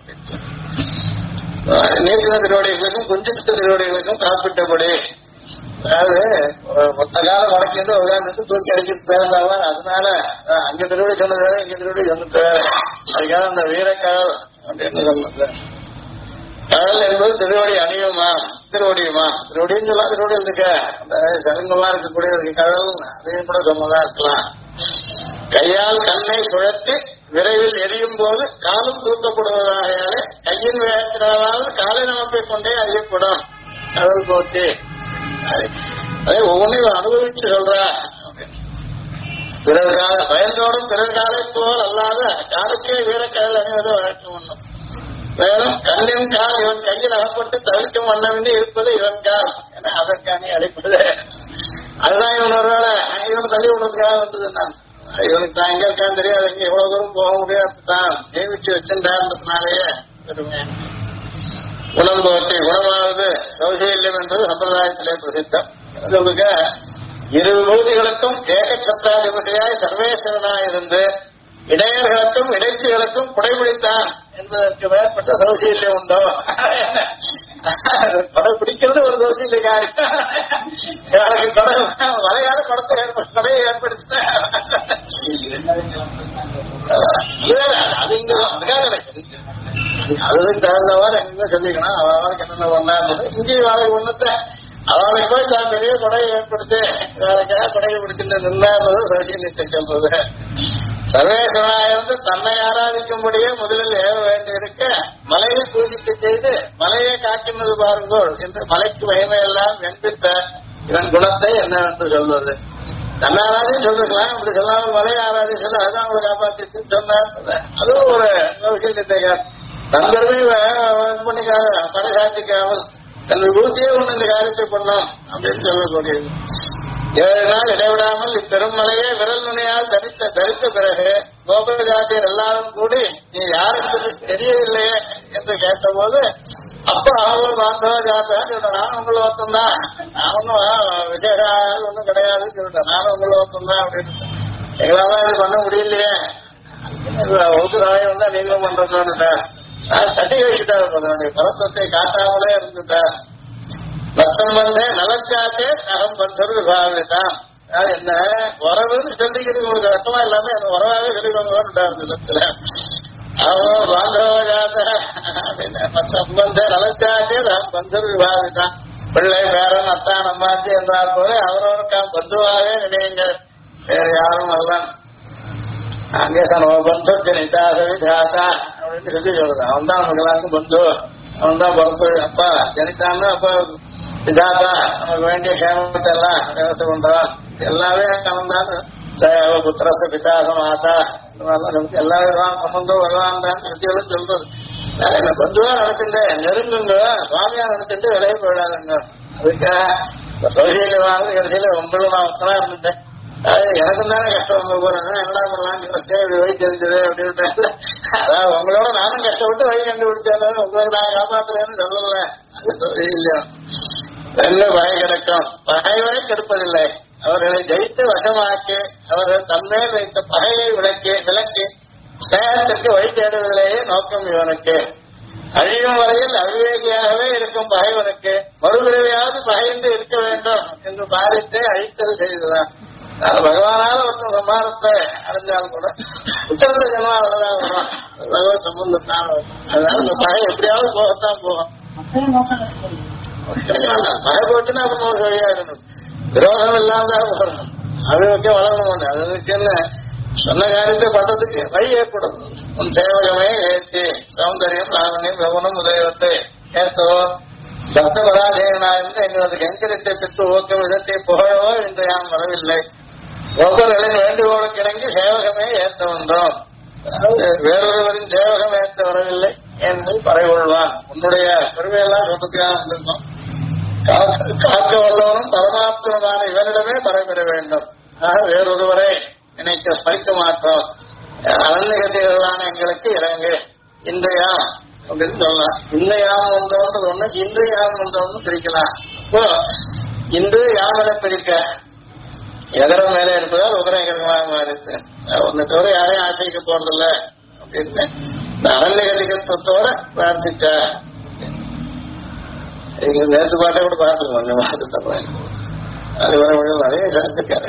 நீர்த்தின திருவடிகளுக்கும் குஞ்சித்த திருவடிகளுக்கும் காப்பிட்டபடி. அதாவது மொத்த காலம் முடக்கிட்டு ஒரு காலத்துக்கு தூக்கி அடிச்சுட்டு தேர்ந்தவா. அதனால அங்க திருவடி சொன்னது வேற இங்க திருவடி சொன்னது வேற. அதுக்காக அந்த வீரக்கால் அப்படின்னு சொன்னது கடல் என்பது திருவடி அணியுமா திருவடியுமா திருவடின்னு சொல்லலாம். திருவடியில் இருக்க அந்த சருங்கமா இருக்கக்கூடிய கடல் அதையும் கூட சொன்னதா இருக்கலாம். கையால் கண்ணை சுழற்றி விரைவில் எரியும் போது காலும் தூக்கப்படுவதாகையாலே கையின் வேகத்தினாலும் காலை நமப்பை கொண்டே அறியப்படும் கடல் போச்சு. அதே ஒவ்வொன்றையும் அனுபவிச்சு சொல்றா. பிறர் கால பயந்தோடும் பிறர் காலை போல் அல்லாத காலக்கே வீரக்கடல் அணிவது வழக்கம் ஒண்ணும். மேலும் கண்ணின் கால் இவன் கையில் அகப்பட்டு தவிர்க்கும் வண்ணமின்றி இருப்பது இவன் கால் என அதற்கு அணி அழைப்பது. அதுதான் இவன் ஒருவேளை இவன் தள்ளி விடுறதுக்காக வந்தது. நான் இவனுக்கு தான் எங்க இருக்கான்னு தெரியாது, எங்க எவ்வளவு தூரம் போக முடியாது தான் நியமிச்சு வச்சிருந்தாருன்றதுனாலேயே பெருமை. உணவு வச்சு குணமாவது சௌசல்யம் என்பது சம்பிரதாயத்திலே பிரசித்தம். உங்களுக்கு இரு விபூதிகளுக்கும் ஏகச்சத்தாதிபதியாய் சர்வேஸ்வரனாயிருந்து இடையர்களுக்கும் இடைச்சிகளுக்கும் குடைபிடித்தான் என்பதற்கு மேற்பட்ட சௌசல்யம் உண்டோ? கொடை பிடிக்கிறது ஒரு சௌசல்யம். மலையாள குடத்தை கொடையை ஏற்படுத்தினேன். அது இங்க அதுக்காக அதுக்கு தகுந்தவாறு எங்க சொல்லிக்கணும். அவளுக்கு என்னென்ன பண்ணாரு இங்கேயும் வாழை ஒண்ணத்தை அவளுக்கு போய் தான் பெரிய கொடையை ஏற்படுத்தி வேலைக்காக கொடையை பிடிச்சிட்டு நின்றது சௌசல்யத்தை சொல்றது. சர்வேஸ்வராயிருந்து தன்னை ஆராதிக்கும்படியே முதலில் ஏவ வேண்டியிருக்க மலையை பூஜிக்க செய்து மலையை காக்கினது பாருங்கோள் என்று மலைக்கு மகிமையெல்லாம் வெண்பித்த இவன் குணத்தை என்னவென்று சொல்வது. தன்னாராதையும் சொல்லிருக்கலாம், அப்படி சொல்லாமல் மலையை ஆராதி சொல்ல அதுதான் அவங்களை காப்பாற்றி சொன்னார். அதுவும் ஒரு விஷயத்தை தன் பெருமை பண்ணிக்காக படை சாத்திக்காமல் தன் விபூத்தியே ஒன்று இந்த காரியத்தை பண்ணலாம் அப்படின்னு சொல்லக்கூடியது. 7 நாள் இடைவிடாமல் இப்பெருமலையே விரல் நுனியால் தரித்த பிறகு கோபஜாத்தியர் எல்லாரும் கூடி நீ யாருக்கு தெரியவில்லையே என்று கேட்டபோது அப்ப அவர்கள் பாந்தவ ஜாத்தா நான் உங்களை ஒருத்தந்தான், நான் ஒன்னும் விசேஷ ஒன்றும் கிடையாதுன்னு சொல்லிட்டேன், நானும் உங்களை ஒருத்தந்தான் அப்படின்னு. எங்களால இது பண்ண முடியலையே ஒத்துராயம் வந்தா நீங்களும் பண்றதுன்னு தட்டி வச்சுட்டாரு. பரத்தத்தை காட்டாமலே இருந்துட்டார். நற்சம்பந்தே நலச்சாச்சே அகம் பந்தரு விபாவிதான். என்ன உறவுன்னு சொல்லிக்கிறது உங்களுக்கு ரத்தமா இல்லாம என்ன உறவாவே சொல்லிக்கோங்க. அவன் பாந்தவஜாத சம்பந்தே நலச்சாச்சே அகம் பந்தரு விபாவிதான். பிள்ளை பேரன் அத்தான் அம்மாச்சி என்றால் போல அவரவருக்காம் பந்துவாகவே நினையுங்கள், வேற யாரும் அல்ல. அங்கே பந்து ஜனிதா சவிதாத்தா அப்படின்னு சொல்லி சொல்றது. அவன் தான் நமக்கு எல்லாருக்கும் பந்து, அவன் தான் பிறந்து அப்பா ஜனிதான்னு அப்பா விதாத்தா நமக்கு வேண்டிய கேமத்தை எல்லாம் விவசாயம் பண்றான். எல்லாமே அவன் தான் புத்திரஸ்த பிதாச மாதா எல்லா விதமான சம்பந்தம் பகவான் தான் சத்தியெல்லாம் சொல்றது. என்ன பந்துவா நடத்துட்டு நெருங்குங்க, சுவாமியா நடத்துட்டு விலகி போயிடாதுங்க. அதுக்காக சௌசல்யமானது கடைசியில உங்களும் நான் ஒத்தனா இருந்துட்டேன். எனக்கும் தானே கஷ்டம் உங்க போற என்ன பண்ணலாம் இப்படி வழி தெரிஞ்சது அப்படின்னு. அதாவது உங்களோட நானும் கஷ்டப்பட்டு வழி கண்டுபிடிச்சேன், உங்களுக்கு நான் காப்பாற்றுறேன்னு சொல்லல. அது இல்லையா ரெண்டு பகை கிடக்கும், பகைவரை கெடுப்பதில்லை. அவர்களை ஜெயித்து வசமாக்கி அவர்கள் தன்மேல் வைத்த பகையை விலக்கி ஸ்நேகத்திற்கு வழி தேடுவதிலேயே நோக்கம் இவனுக்கு. அழியும் வரையில் அவிவேகியாகவே இருக்கும் பகைவனுக்கு மறுபிறவையாவது பகைந்து இருக்க வேண்டும் என்று பாரித்து அழித்தல் செய்ததான். பகவானால ஒருத்தன் சம்மானத்தை அடைஞ்சாலும் கூட உச்சந்த ஜன்மாவதான் வரும், பகவத் சம்பந்தத்தான். அதனால இந்த பகை எப்படியாவது போகத்தான் போகும். பகை போச்சுன்னா அப்புறம் சரியா இருக்கணும், விரோதம் இல்லாம போறணும், அவிவேக்கே வளரணும். அதுக்குன்னு சொன்ன காரியத்தை பண்றதுக்கு வழி ஏற்படும். உன் சேவகமே ஏற்றி சௌந்தரியம் லாவண்யம் கவனம் உதயத்தை ஏற்றவோ பக்த பராஜயனாயிருந்து எங்களது எங்கிரத்தை பெற்று ஊக்கம் விதத்தை புகழவோ என்று யான் வரவில்லை. ஒவ்வொருவரின் வேண்டுகோளுக்கு இறங்கி சேவகமே ஏற்ற வந்தோம். வேறொருவரின் சேவகம் ஏற்ற வரவில்லை என்று பறைகொள்வான். உன்னுடைய பெருமையெல்லாம் சொத்துக்காக வந்திருக்கோம். காக்க வல்லவனும் பரமாத்மமான இவனிடமே பறைபெற வேண்டும். வேறொருவரை நினைக்க ஸ்மரிக்க மாட்டோம். அனநிகழ்ச்சிகளான எங்களுக்கு இறங்கு இன்றையா அப்படின்னு சொல்லலாம். இந்த யாம் வந்தோன்றது ஒண்ணு, இன்று யாம் வந்தோன்னு பிரிக்கலாம். இப்போ இன்று யாமனை பிரிக்க எகரம் மேலே இருப்பதால் உகரம் எகரமாக மாறிட்டு ஒன்னு தவிர யாரையும் ஆசைக்க போறதில்ல அப்படின்னு இந்த அனநிகழ்ச்சிகத்தோட பிரார்த்திச்ச. நேற்று பாட்டை கூட பார்த்துருக்கோம். கொஞ்சம் பார்த்துட்டா அது வர வழியில் நிறைய சாதிச்சிருக்காரு.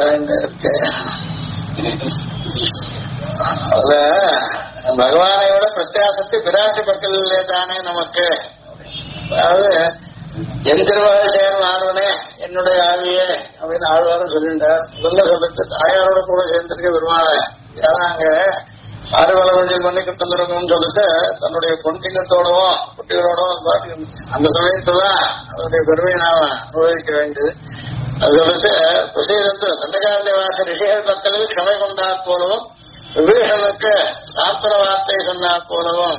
இருக்கு அத பகவானை விட பிரத்யாசத்தை பிராட்டி பக்கத்திலே தானே நமக்கு. அதாவது என் திருவாய் செயல் ஆழ்வனே என்னுடைய ஆவியே அப்படின்னு ஆழ்வாரும் சொல்லிட்டார். முதல்ல சொல்லிட்டு தாயாரோட கூட சேர்ந்திருக்க பெருமாள் யாராங்க ஆறுவளவஞ்சல் பண்ணி கிட்டந்துருக்கும்னு சொல்லிட்டு தன்னுடைய பொன்கிங்கத்தோடவும் குட்டிகளோடவும் பாட்டு அந்த சமயத்துதான் அதனுடைய பெருமையை நாம அனுபவிக்க வேண்டியது. அது சொல்லிட்டு பிரசீரத்து தண்டகாரண்ய வாச ரிஷிகள் மக்களில் க்ஷமை கொண்டாற் போலவும் விபீஷனுக்கு சாஸ்திர வார்த்தை சொன்னாற் போலவும்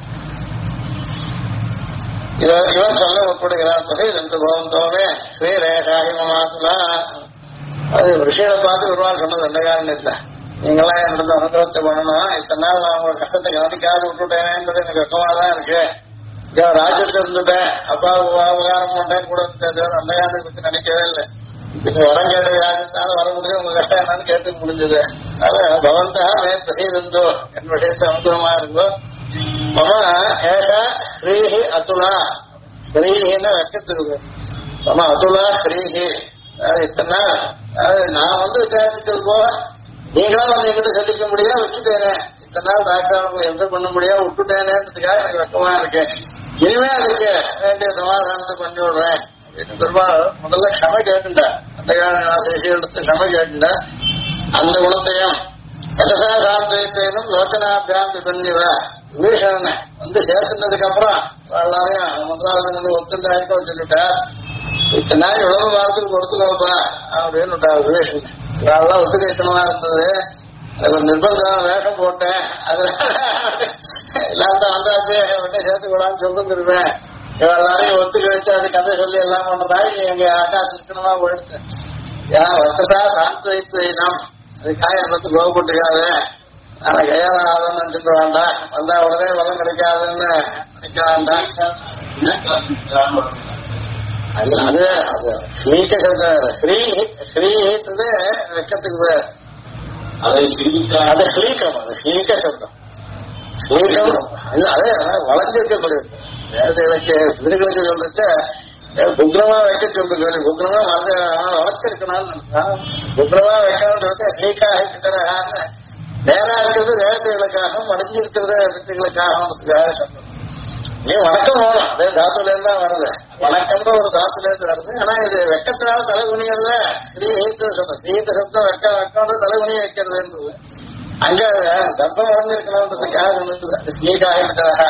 இவன் சொல்ல முற்படுகிறார். பிரசீரத்து பவந்தோமே ஸ்ரீரேஷாஹி மமாசுலா. அது ரிஷிகளை பார்த்து பெருமாள் சொன்னது தண்டகாரண்யத்துல நீங்களாம் என்னோட அனுகிரகத்தை பண்ணணும். இத்தனை நாள் நான் உங்க கஷ்டத்தை கவனிக்காது விட்டுட்டேன்ன்றது எனக்கு வெக்கமாதான் இருக்கு. ராஜ்யத்துல இருந்துட்டேன் அப்பாவுக்கு உபகாரம் பண்றேன்னு கூட அந்த காலத்தை பத்தி நினைக்கவே இல்லை. இப்ப வரம் கேட்ட ராஜ்யத்தால வர முடியும் உங்க கஷ்டம் என்னன்னு கேட்டு முடிஞ்சது. அதனால பவந்தா பிரசீதந்தோ என் விஷயத்தை அனுகூலமா இருந்தோ. மம ஏஷா ஸ்ரீஹி அதுலா. ஸ்ரீஹின்னு வெக்கத்துக்கு மம அதுலா ஸ்ரீஹி. இத்தனை நாள் நான் விசாரிச்சுக்கிறது போக நீங்களும் வந்து எங்கிட்ட சொல்லிக்க முடியா வச்சுட்டேனே. இத்தனை நாள் டாக்டர் எந்த பண்ண முடியா விட்டுட்டேனேன்றதுக்காக எனக்கு வெக்கமா இருக்கு. இனிமே அதுக்கு வேண்டிய சமாதானத்தை பண்ணி விடுறேன் அப்படின்னு பெருமாள் முதல்ல க்ஷமை கேட்டுண்டா. அந்த எடுத்து க்ஷமை கேட்டுண்டா. அந்த குணத்தையும் கட்டசா சாந்தத்தையும் லோச்சனாபியாம் பிபன்னிவ விபீஷணனை சேர்த்துனதுக்கு அப்புறம் எல்லாரையும் முதலாவது ஒத்துண்டாக்க வச்சுட்டா. இத்தனை நாள் உழவு வாரத்துக்கு கொடுத்துக்கோப்பா அப்படின்னு விபீஷன். அதெல்லாம் ஒத்துக்கமா இருந்தது. அது ஒரு நிர்பந்தம் வேஷம் போட்டேன். அதனால எல்லாத்தையும் வந்தாச்சு உடனே சேர்த்து கூடாதுன்னு சொல்லிருந்துருவேன். எல்லாரையும் ஒத்துக்க வச்சு அது கதை சொல்லி எல்லாம் பண்றதா எங்க ஆகாசம் இருக்கணுமா போயிடுச்சு. ஏன் வச்சதா சாந்தம் அதுக்காக எனக்கு கோவப்பட்டுக்காது. ஆனா கையாளாதுன்னு நினைச்சுக்க வேண்டாம். வந்தா உடனே பலம் கிடைக்காதுன்னு நினைக்க வேண்டாம். அது அது ஸ்ரீக ஸ்ரீன்றது வெக்கத்துக்கு பேர். அது ஸ்ரீகம். அது ஸ்ரீக சப்தம். ஸ்ரீகம் இல்ல அதே வளர்ந்திருக்கக்கூடியது. வேதங்களுக்கு குதிரைகளுக்கு சொல்லிட்டு புக்ரமா வைக்க சொல்லிருக்கு. புக்ரமா வளர்ச்சிருக்கணும்னு புக்ரமா வைக்கணும்னு சொல்லிட்டு ஸ்ரீகா ஹித்தரகான்னு நேரா இருக்கிறது வேதங்களுக்காகவும் மடிஞ்சிருக்கிறது வித்துகளுக்காகவும் சொல்றது. நீ வணக்கம் போகணும். அதே தாத்துல இருந்து தான் வருது. வணக்கம்ன்ற ஒரு தாத்துல இருந்து வருது. ஆனா இது வெக்கத்தினால தலைகுனியத ஸ்ரீஹீத்த சப்தம். ஸ்ரீஹீத்த சப்தம் வெக்க வெக்கம் தலைகுனி வைக்கிறதுன்றது. அங்க தர்ப்பம் வளர்ந்துருக்கணும்ன்றதுக்காக ஸ்ரீகாக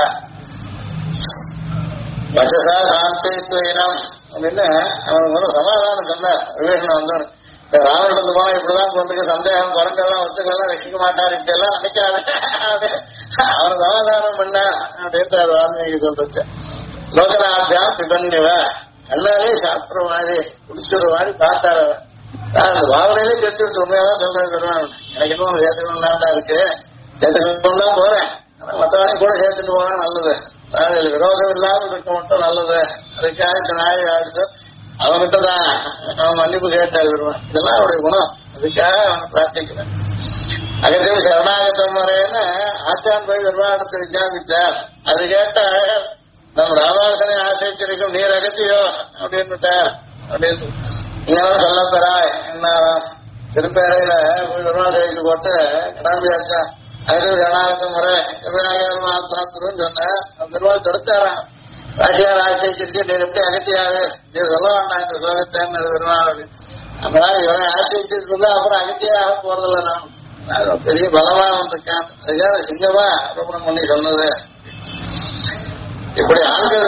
வச்சசா சாந்தினம் அப்படின்னு அவனுக்கு ஒரு சமாதானம் சொன்ன விவேகன் வந்தார். ராவணத்துக்கு போனா இப்படிதான் கொண்டு சந்தேகம் குறைஞ்செல்லாம் ஒத்துக்கலாம் ரசிக்க மாட்டாரு இப்படியெல்லாம் நினைக்காத அவனை சமாதானம் பண்ண அப்படின்றாரு வால்மீகி சொல்றது. லோகநாத்தியம் பிபன்னிவ கண்ணாலே சாப்பிட்ற மாதிரி குடிச்சுற மாதிரி பார்த்தாரு. அந்த பாவனையிலே தெரிஞ்சு உண்மையாதான் சொல்றேன் தருவான். எனக்கு இன்னும் சேர்த்துக்கணும் தான் இருக்கு. சேர்த்துக்கணும் தான் போறேன். மற்றவனையும் கூட சேர்த்துட்டு போனா நல்லது. அதில் விரோதம் இல்லாமல் இருக்க மட்டும் நல்லது. அதுக்காக நாயை ஆடுத்து அவன்கிட்ட தான் அவன் மன்னிப்பு கேட்டார் வருவான். இதெல்லாம் அவருடைய குணம். அதுக்காக அவனை பிரார்த்திக்கிறேன். அகத்தில் சரணாகத்தம் முறைன்னு ஆச்சான் போய் பெருமாடத்தை விஜாபிச்சார். அது கேட்ட நம் ராமாசனை ஆசைச்சிருக்கும் நீர் அகத்தியோ அப்படின்னுட்டார். அப்படின்னு இங்கெல்லாம் சொல்லப்பெறாய் என்னாராம் திருப்பேரையில போய் பெருமாசைக்கு போட்டு கிடாம்பியாச்சா. அது சரணாகத்த முறை எப்படின்னு சொன்ன பெருமாள் தடுத்தாராம். ராசியார் ஆசிரிச்சிருக்கு நீர் எப்படி அகத்தியாரு நீ சொல்ல வேண்டாம் இந்த சோகத்தேன்னு பெருமாள். அந்த மாதிரி இவரை ஆசிரிச்சிட்டு இருந்தா அப்புறம் அகத்தியாக போறதில்ல. நான் பெரிய பலமா வந்திருக்கான். அதுக்காக சிங்கமா ஆரோபணம் பண்ணி சொன்னது. இப்படி ஆண்கள்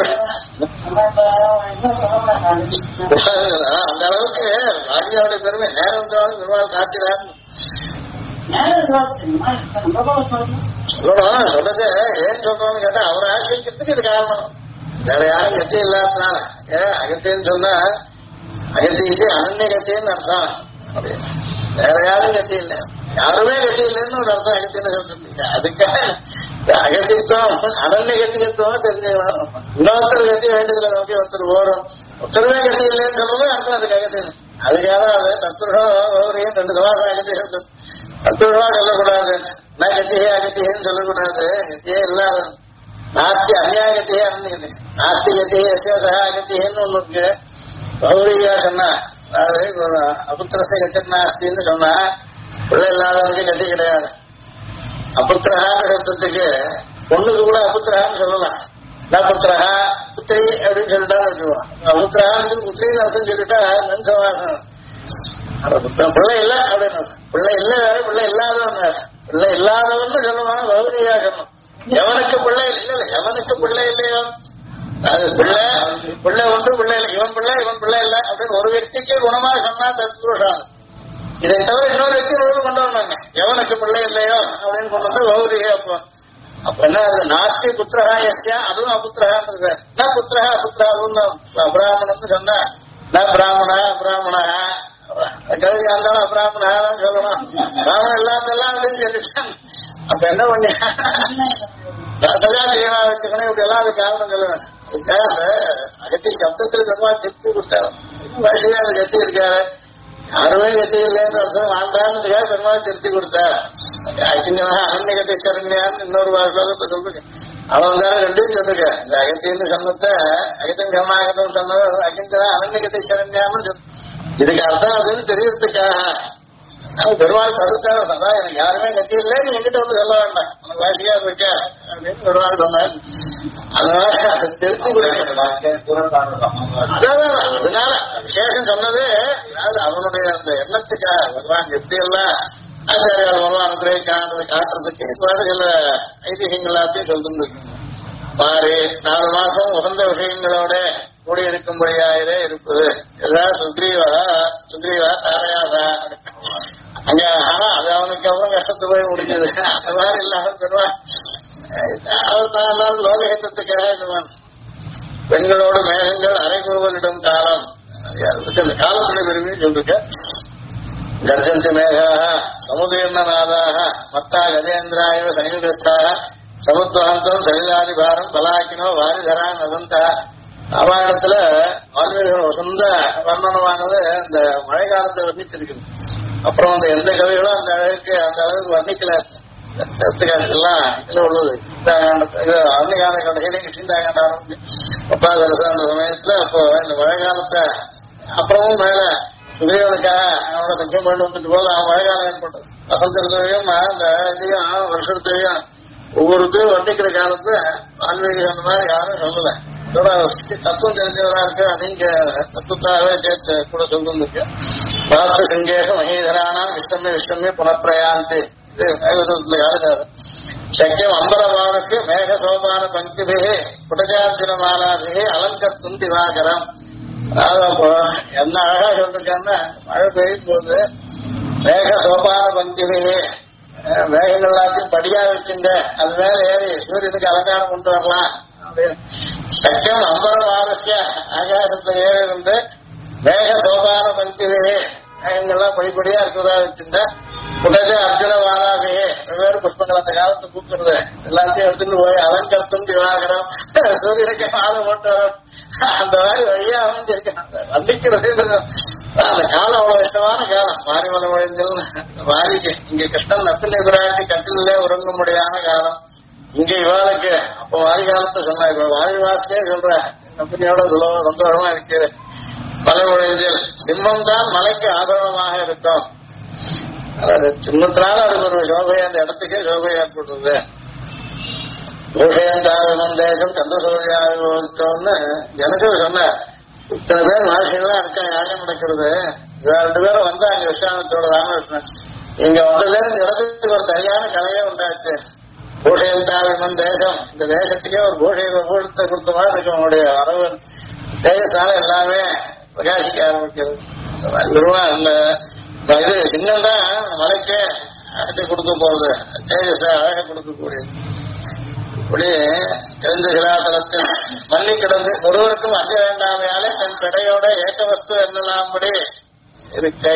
அந்த அளவுக்கு ராஜியாவுடைய பெருமை நேரம் பெருமாள் காட்டினார். சொல்லணும் சொன்னது ஏன் சொல்றோம்னு கேட்டா அவரை ஆசிரியக்கிறதுக்கு இது காரணம். வேற யாரும் கத்தி இல்லாதனால. அகத்தின்னு சொன்னா அகத்திக்கு அனன்ய கத்தின்னு அர்த்தம். வேற யாரும் கத்தி இல்லை. யாருமே கத்தி இல்லைன்னு ஒரு அர்த்தம் அகத்தின்னு சொல்றீங்க. அதுக்காக அகத்தித்துவம் அனன்ய கத்தியத்துவம் தெரிஞ்சுக்கலாம். இன்னொருத்தர் கத்தி வேண்டியதுல நோக்கி ஒருத்தர் ஓடும். ஒருத்தருமே கத்தி இல்லைன்னு சொல்றதே அர்த்தம் அதுக்கு அகத்தின்னு. அதுக்காக அது தத்துவம் ரெண்டு சமாசம் அகத்தி சொல்றது. தத்துவமா சொல்லக்கூடாது. நான் கத்தியே அகத்தியன்னு சொல்லக்கூடாது. கத்தியே இல்லாத நாஸ்தி அந்நியாகத்தியே அன்னிக்குது. நாஸ்தி கத்தியே சக அகத்தியன்னு ஒண்ணு இருக்கு. பௌரியா சொன்னா அதாவது அபுத்திரசை கத்தி நாஸ்தின்னு சொன்னா பிள்ளை இல்லாதவனுக்கு கத்தி கிடையாது. அபுத்திரகான சப்தத்துக்கு பொண்ணுக்கு கூட அபுத்திரகான்னு சொல்லலாம். நான் புத்திரகா புத்திரி அப்படின்னு சொல்லிட்டா வச்சுக்குவோம். அபுத்திரகான்னு புத்திரின்னு அர்த்தம் சொல்லிட்டா நன்சவாசம். பிள்ளை இல்லை அப்படின்னு பிள்ளை இல்லை வேற, பிள்ளை இல்லாதவன் வேற. பிள்ளை இல்லாதவன் சொல்லணும், கௌரியா சொல்லணும். எவனுக்கு பிள்ளை இல்லை, எவனுக்கு பிள்ளை இல்லையோ அது பிள்ளை பிள்ளை ஒன்று பிள்ளை இல்லை, இவன் பிள்ளை இல்லை அப்படின்னு ஒரு వ్యక్తిக்கு குணமாக சொன்னா தத்புருஷம். இதை தவிர இன்னொரு వ్యక్తి ரூல் கொண்டு வந்தாங்க, எவனுக்கு பிள்ளை இல்லையோ அப்படின்னு கொண்டு வந்து கௌரியா. அப்ப என்ன நாஸ்தி புத்திரகா எஸ்யா, அதுவும் அபுத்திரகான்றது. நான் புத்திரகா அபுத்திரா அதுவும் அபிராமணன் சொன்னா நான் பிராமணா கல்வி இருந்தாலும் அபிராமணா தான் சொல்லணும். பிராமணன் இல்லாதெல்லாம் அப்படின்னு சொல்லிட்டேன். அப்ப என்ன பண்ண சஜா ஜீவனா வச்சுக்கணும். இப்படி எல்லாம் அது காரணம் சொல்லுவேன். அதுக்காக அந்த அகத்தி சப்தத்தில் பெருமாள் திருப்தி கொடுத்தாரு. வயசுல அது கத்தி இருக்காரு, யாருமே கத்தி இல்லைன்னு அர்த்தம் வாண்டான்னு பெருமாள் திருப்தி கொடுத்தாரு. அனன்ய கத்தி சரண்யான்னு இன்னொரு ஸ்லோகத்தை சொல்லுங்க. அவன் தானே ரெண்டும் சொல்லுங்க. இந்த அகத்தின்னு சொன்னத அகத்தின் கர்மாகத்தம் சொன்னது அகிஞ்சனா அனன்ய கத்தி சரண்யான்னு சொல்லு. இதுக்கு அர்த்தம் அதுன்னு தெரியறதுக்காக பெருமாள் தடுத்தாரு. அதான் எனக்கு யாருமே கத்தி இல்லை, நீ எங்கிட்ட வந்து சொல்ல வேண்டாம், உனக்கு வாசியா இருக்க அப்படின்னு பெருமாள் சொன்னார். அதனால திருப்தி அதனால விசேஷம் சொன்னது அவனுடைய அந்த எண்ணத்துக்காக பகவான் எப்படி எல்லாம் ஆச்சாரியால் பகவான் அனுகிரகிக்கானது காட்டுறதுக்கு சில ஐதிகங்கள் எல்லாத்தையும் சொல்லிட்டு மாறி 4 மாசம் உகந்த விஷயங்களோட கூடி இருக்கும்படியாயிரே இருப்பது. ஏதாவது சுக்ரீவா தாரையாதா அங்க. ஆனா அது அவனுக்கு அப்புறம் கஷ்டத்து போய் முடிஞ்சது. அந்த மாதிரி இல்லாம பெருமாள் அவர் லோகஹிதத்துக்காக பெண்களோடு மேகங்கள் அரைகுருவலிடம் காலம் அந்த காலத்துடைய பெருமையும் சொல்லிருக்க. கர்ஜந்தி மேகாக சமுதீர்ணநாதாக மத்தா கஜேந்திராய சைனிகஸ்தாக சமுத்வகந்தம் சலிலாதி பாரம் பலாக்கினோ வாரிதரா நதந்தா. ராமாயணத்துல வால்மீகிகள் வசந்த வர்ணனமானது இந்த மழை காலத்தை வர்ணிச்சிருக்குது. அப்புறம் அந்த எந்த கவிகளும் அந்த அளவுக்கு வர்ணிக்கல. எல்லாம் இதுல உள்ளது அன்னிகால கடைசியிலையும் கிருஷ்ணாகாண்ட ஆரம்பிச்சு 10வது வருஷம் அந்த சமயத்துல அப்போ இந்த மழை காலத்தை அப்புறமும் மேல சுகிரீவனுக்காக அவனோட சத்தியம் பண்ணி வந்துட்டு போது அவன் மழை காலம் ஏற்பட்டது. வசந்தத்தையும் இந்த இதையும் வருஷத்தையும் ஒவ்வொருத்தையும் வர்ணிக்கிற காலத்துல வால்மீகி அந்த மாதிரி யாரும் சொல்லல. இதோட தத்துவம் தெரிஞ்சவரா இருக்கு, நீங்க தத்துவத்தாகவே சேர்த்து கூட சொல்லிருக்கு. பாரத சிங்கேஷ மகீதரானா விஸ்வமே புனப்பிரயாந்தி. இது மேகதூத்துல யாருக்காரு சக்கியம் அம்பரவானுக்கு மேக சோபான பங்கிபிகே புடஜார்ஜுன மாலாபிகே அலங்கத்தும் திவாகரம். அதாவது அப்போ என்ன அழகா சொல்லிருக்காங்கன்னா மழை பெய்யும் போது மேக சோபான பங்கிபிகே மேகங்கள் எல்லாத்தையும் படியா வச்சுங்க அது மேல ஏறி சூரியனுக்கு அலங்காரம் கொண்டு வரலாம் அப்படின்னு. சக்கியம் அம்பரவானுக்கு ஆகாசத்துல ஏறி இருந்து மேக சோபான பங்கிபிகே மேகங்கள்லாம் படிப்படியா இருக்கிறதா வச்சுங்க. உடனே அர்ஜுன வாராமையே வெவ்வேறு புஷ்பங்கள் அந்த காலத்து பூக்கிறது எல்லாத்தையும் எடுத்துட்டு போய் அலங்கர்த்தும் திவாகரம் சூரியனுக்கு மாலை போட்டு அந்த மாதிரி வழியா அமைஞ்சிருக்காங்க. வந்திக்கிறது அந்த காலம் அவ்வளவு இஷ்டமான காலம். மாரிமலை மொழிஞ்சல் வாரிக்கு இங்க கிருஷ்ணன் நப்பிள்ளை பிராட்டி கட்டிலே உறங்க முடியாத காலம். இங்க இவாளுக்கு அப்ப வாரி காலத்தை சொன்னா இப்ப வாரி வாசலே சொல்ற நப்பினியோட சுலபம் சந்தோஷமா இருக்கு. மலை மொழிஞ்சல் சிம்மம் தான் மலைக்கு ஆபரணமாக இருக்கும். சின்னத்தினால அதுக்கு ஒரு சோபையா அந்த இடத்துக்கே சோபை ஏற்படுறது. பூஷயந்தாவினம் தேசம் கந்த சோழியான்னு ஜனக்கு சொன்ன இத்தனை பேர் மனுஷங்களாம் இருக்கா யாரும் நடக்கிறது. இவ 2 பேரும் வந்தாங்க விஸ்வாமித்தோட ராமகிருஷ்ணன். இங்க வந்ததுல இந்த இடத்துக்கு ஒரு சரியான கலையே உண்டாச்சு. பூஷயந்தாவினம் தேசம், இந்த தேசத்துக்கே ஒரு பூஷத்தை கொடுத்த மாதிரி இருக்கு. உங்களுடைய வரவு தேசத்தால எல்லாமே பிரகாசிக்க ஆரம்பிக்கிறது. அந்த இது சின்னதான் மலைக்கே அழைச்சி கொடுக்க போகுது, தேஜஸ அழக கொடுக்கக்கூடியது. இப்படி தெரிந்த சிலாதலத்தில் மல்லி கிடந்து ஒருவருக்கும் அஞ்ச வேண்டாமையாலே தன் கடையோட ஏக வஸ்து என்னலாம்படி இருக்கை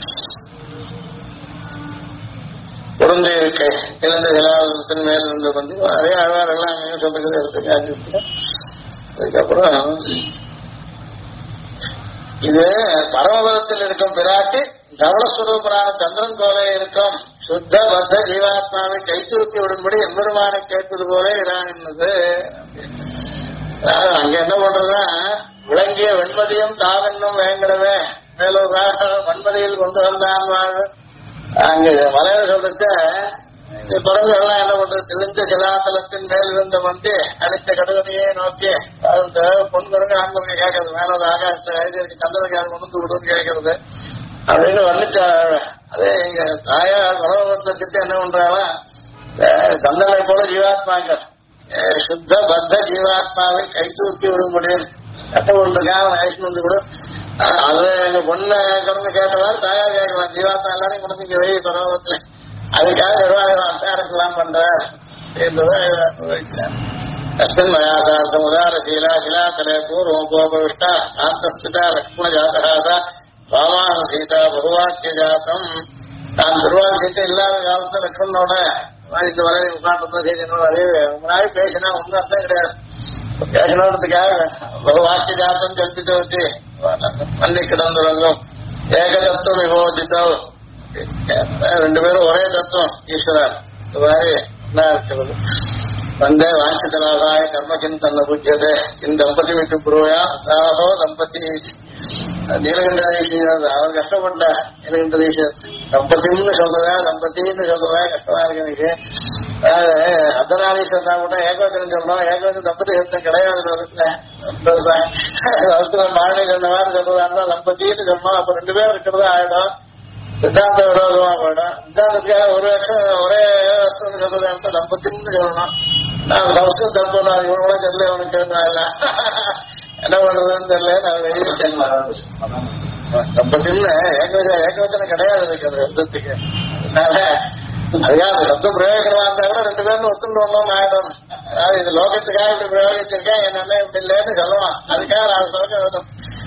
பொருந்தி இருக்கை தெரிந்த சிலாதலத்தின் மேல் இருந்து வந்து நிறைய ஆழ்வார் எல்லாம் அங்கேயும் சொல்றது எடுத்துக்காட்டு. அதுக்கப்புறம் இது பரமபதத்தில் இருக்கும் பிராட்டி தவளஸ்வரூபரான சந்திரன் போல இருக்கும் சுத்த பத்த ஜீவாத்மாவை கைத்துருத்தி விடும்படி எம்பெருமானை கேட்பது போல இதானது. அங்க என்ன பண்றதுன்னா விளங்கிய வெண்மதியும் தாவென்னும் வேங்கடவே மேலூராக வன்மதியில் கொண்டு வந்தான் வாழ். அங்க மலையில சொல்றச்ச இந்த குரங்குகள் எல்லாம் என்ன பண்றது, தெளிந்த சிலாத்தலத்தின் மேல் இருந்த வந்து அடித்த கடுகனையே நோக்கி அந்த பொன் குரங்கு ஆண் குரங்கு கேட்கறது, மேல ஒரு ஆகாசத்தை சந்திரனுக்கு அது கொண்டு விடுன்னு கேட்கறது அப்படின்னு வந்துச்சா. அதே எங்க தாயார் மனோபத்திரத்துக்கு என்ன பண்றாங்களா, சந்தனை போல ஜீவாத்மாக்கள் சுத்த பத்த ஜீவாத்மாவை கை தூக்கி விட முடியும் கஷ்டப்பட்டுருக்கான் ஆயுஷ் வந்து கூட. அது எங்க பொண்ணை குழந்தை கேட்டவாறு தாயார் கேட்கலாம், ஜீவாத்மா எல்லாரையும் கொண்டு இங்க வெயில் பரவத்துல அதுக்காக நிர்வாகம் இருக்கலாம் பண்ற அஸ்மின் மயாசார்த்தம் உதாரசீலா சிலாத்தலே பூர்வோபோபவிஷ்டா ஆந்தஸ்திதா லக்ஷ்மண ஜாதகாசா ராமான சீதா பகவாக்கிய ஜாத்தம். நான் திருவாரூர் சீட்டை இல்லாத காலத்துல லக்ஷ்மணனோட இந்த வரை உட்காந்து செய்தி அதே முன்னாடி பேசினா ஒன்றும் அர்த்தம் கிடையாது. பேசணுன்றதுக்காக பகவாக்கிய ஜாத்தம் கல்பித்து வச்சு மண்டி கிடந்துறங்கும் ஏக தத்துவம் விபோதித்தோ, ரெண்டு பேரும் ஒரே தத்துவம் ஈஸ்வரர். இந்த மாதிரி என்ன இருக்கிறது, வந்தே வாட்சலாகாய கர்மக்கின் தன்னை புஜ்யதே இந்த தம்பதி விட்டு புருவயா தாகோ தம்பதி நீலகண்டீஸ்வரர் அவர் கஷ்டப்பட்ட நீலகண்டீஸ்வரர் தம்பதின்னு சொல்றதா தம்பத்தின்னு சொல்றதா கஷ்டமா இருக்கு எனக்கு. அர்த்தநாதீஸ்வரனா கூட ஏகவச்சனம் சொல்லணும், ஏகவச்சனம் தம்பதி சப்தம் கிடையாது மாநில சொன்ன மாதிரி சொல்றதா இருந்தா தம்பத்தின்னு சொல்லணும். அப்ப ரெண்டு பேரும் இருக்கிறதா ஆயிடும், சித்தாந்த விரோதமா போயிடும். சித்தாந்தத்துக்காக ஒரு வருஷம் ஒரே வருஷம் சொல்றதா இருந்தா தம்பத்தின்னு சொல்லணும். நான் சம்ஸ்கிருத தப்பு நான் இவங்க கூட தெரியல உனக்கு என்ன பண்றதுன்னு தெரியல. நான் தம்பத்தின்னு ஏகவச்சனம் கிடையாது இருக்கு அந்த சப்தத்துக்கு. அதனால அதுக்காக அந்த சப்தம் பிரயோகமா இருந்தா கூட ரெண்டு பேரும் ஒத்துண்டு வந்தோம்னு ஆயிடும். அதாவது இது லோகத்துக்காக இப்படி பிரயோகிச்சிருக்கேன் என்ன இப்படி இல்லைன்னு சொல்லுவான். அதுக்காக நான் சொல்ல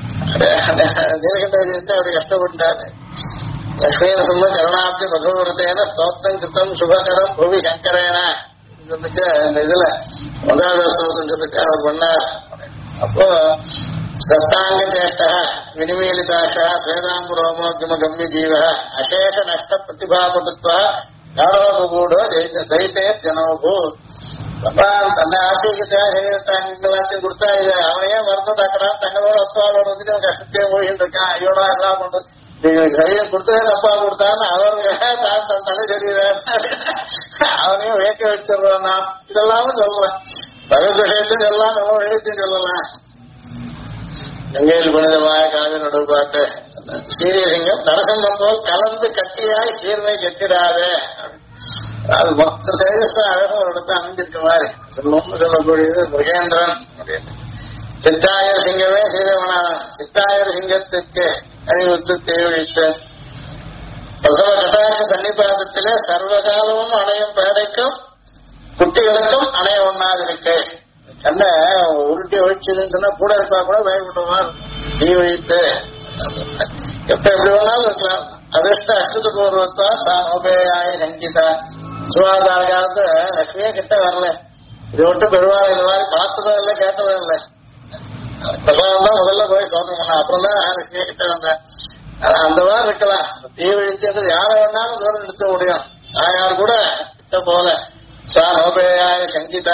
நீலகண்ட அப்படி கஷ்டப்பட்டாரு. லக்ஷ்மீன சும்ம கருணாப்தி மதுரத்தேன ஸ்தோத்திரம் கிருத்தம் சுபகரம் புவி சங்கரேன சொல்லிச்சு. இந்த இதுல முதலாவது ஸ்தோத்திரம் சொல்லிச்சு அவர் பண்ணார். அப்போ சஸ்தாங்க சேஷ்ட வினிமீலிதாஷா ஸ்வேதாம்புரோமோத்யம கம்பி ஜீவ அசேஷ நஷ்ட பிரதிபாபட்டுத்வா காடோபூடோ தைத்தே ஜனோபூ. தன்னை ஆசைக்கிட்டாங்க எல்லாத்தையும் கொடுத்தா இது அவனையே மறந்து தாக்கிறான், தங்களோட அப்பாவோட வந்துட்டு கஷ்டத்தையே மூழ்கிட்டு இருக்கான். ஐயோடா எல்லாம் பண்றது நீங்க கையை கொடுத்ததே அப்பா கொடுத்தான்னு அவனுக்கு தான் தன் தலை தெரியுறாரு, அவனையும் வேக்க வச்சிடறான். நான் இதெல்லாமும் சொல்லலாம், பகவத் விஷயத்தையும் சொல்லலாம், நம்ம விஷயத்தையும் சொல்லலாம். கங்கையில் புனிதமாய காவி நடுப்பாட்டு சீரியசிங்கம் நரசிங்கம் போல் கலந்து கட்டியாய் சீர்மை கட்டிடாது. அது மொத்த தேஜஸா அழகா ஒரு இடத்துல அமைஞ்சிருக்க மாதிரி சொல்லணும்னு சொல்லக்கூடியது மிருகேந்திரன் அப்படின்னு. சித்தாயர் சிங்கமே சீரவனான சித்தாயர் சிங்கத்திற்கு அறிவுத்து தேவைத்து பிரசவ கட்டாட்ச சன்னிபாதத்திலே சர்வகாலமும் அணையும் பேடைக்கும் குட்டிகளுக்கும் அணைய ஒண்ணாக இருக்கு. கண்ண உருட்டி ஒழிச்சதுன்னு சொன்னா கூட இருக்கா கூட பயப்படுவார். தீ ஒழித்து எப்ப எப்படி வேணாலும் இருக்கலாம். அதிர்ஷ்ட அஷ்டத்து பூர்வத்தா சாபேயாய சங்கிதா சுவாதார காலத்து லட்சுமியே கிட்ட வரல. இது மட்டும் பெருவாள் இந்த மாதிரி பார்த்ததும் இல்லை கேட்டதும் இல்லை. பிரசாதம் தான் முதல்ல போய் சோதனை பண்ண, அப்புறம் தான் லட்சுமியை கிட்ட வந்தேன். அந்த மாதிரி இருக்கலாம். தீ ஒழிச்சது யாரை வேணாலும் தூரம் எடுக்க முடியும். யார் கூட கிட்ட போல சாபேயாய சங்கிதா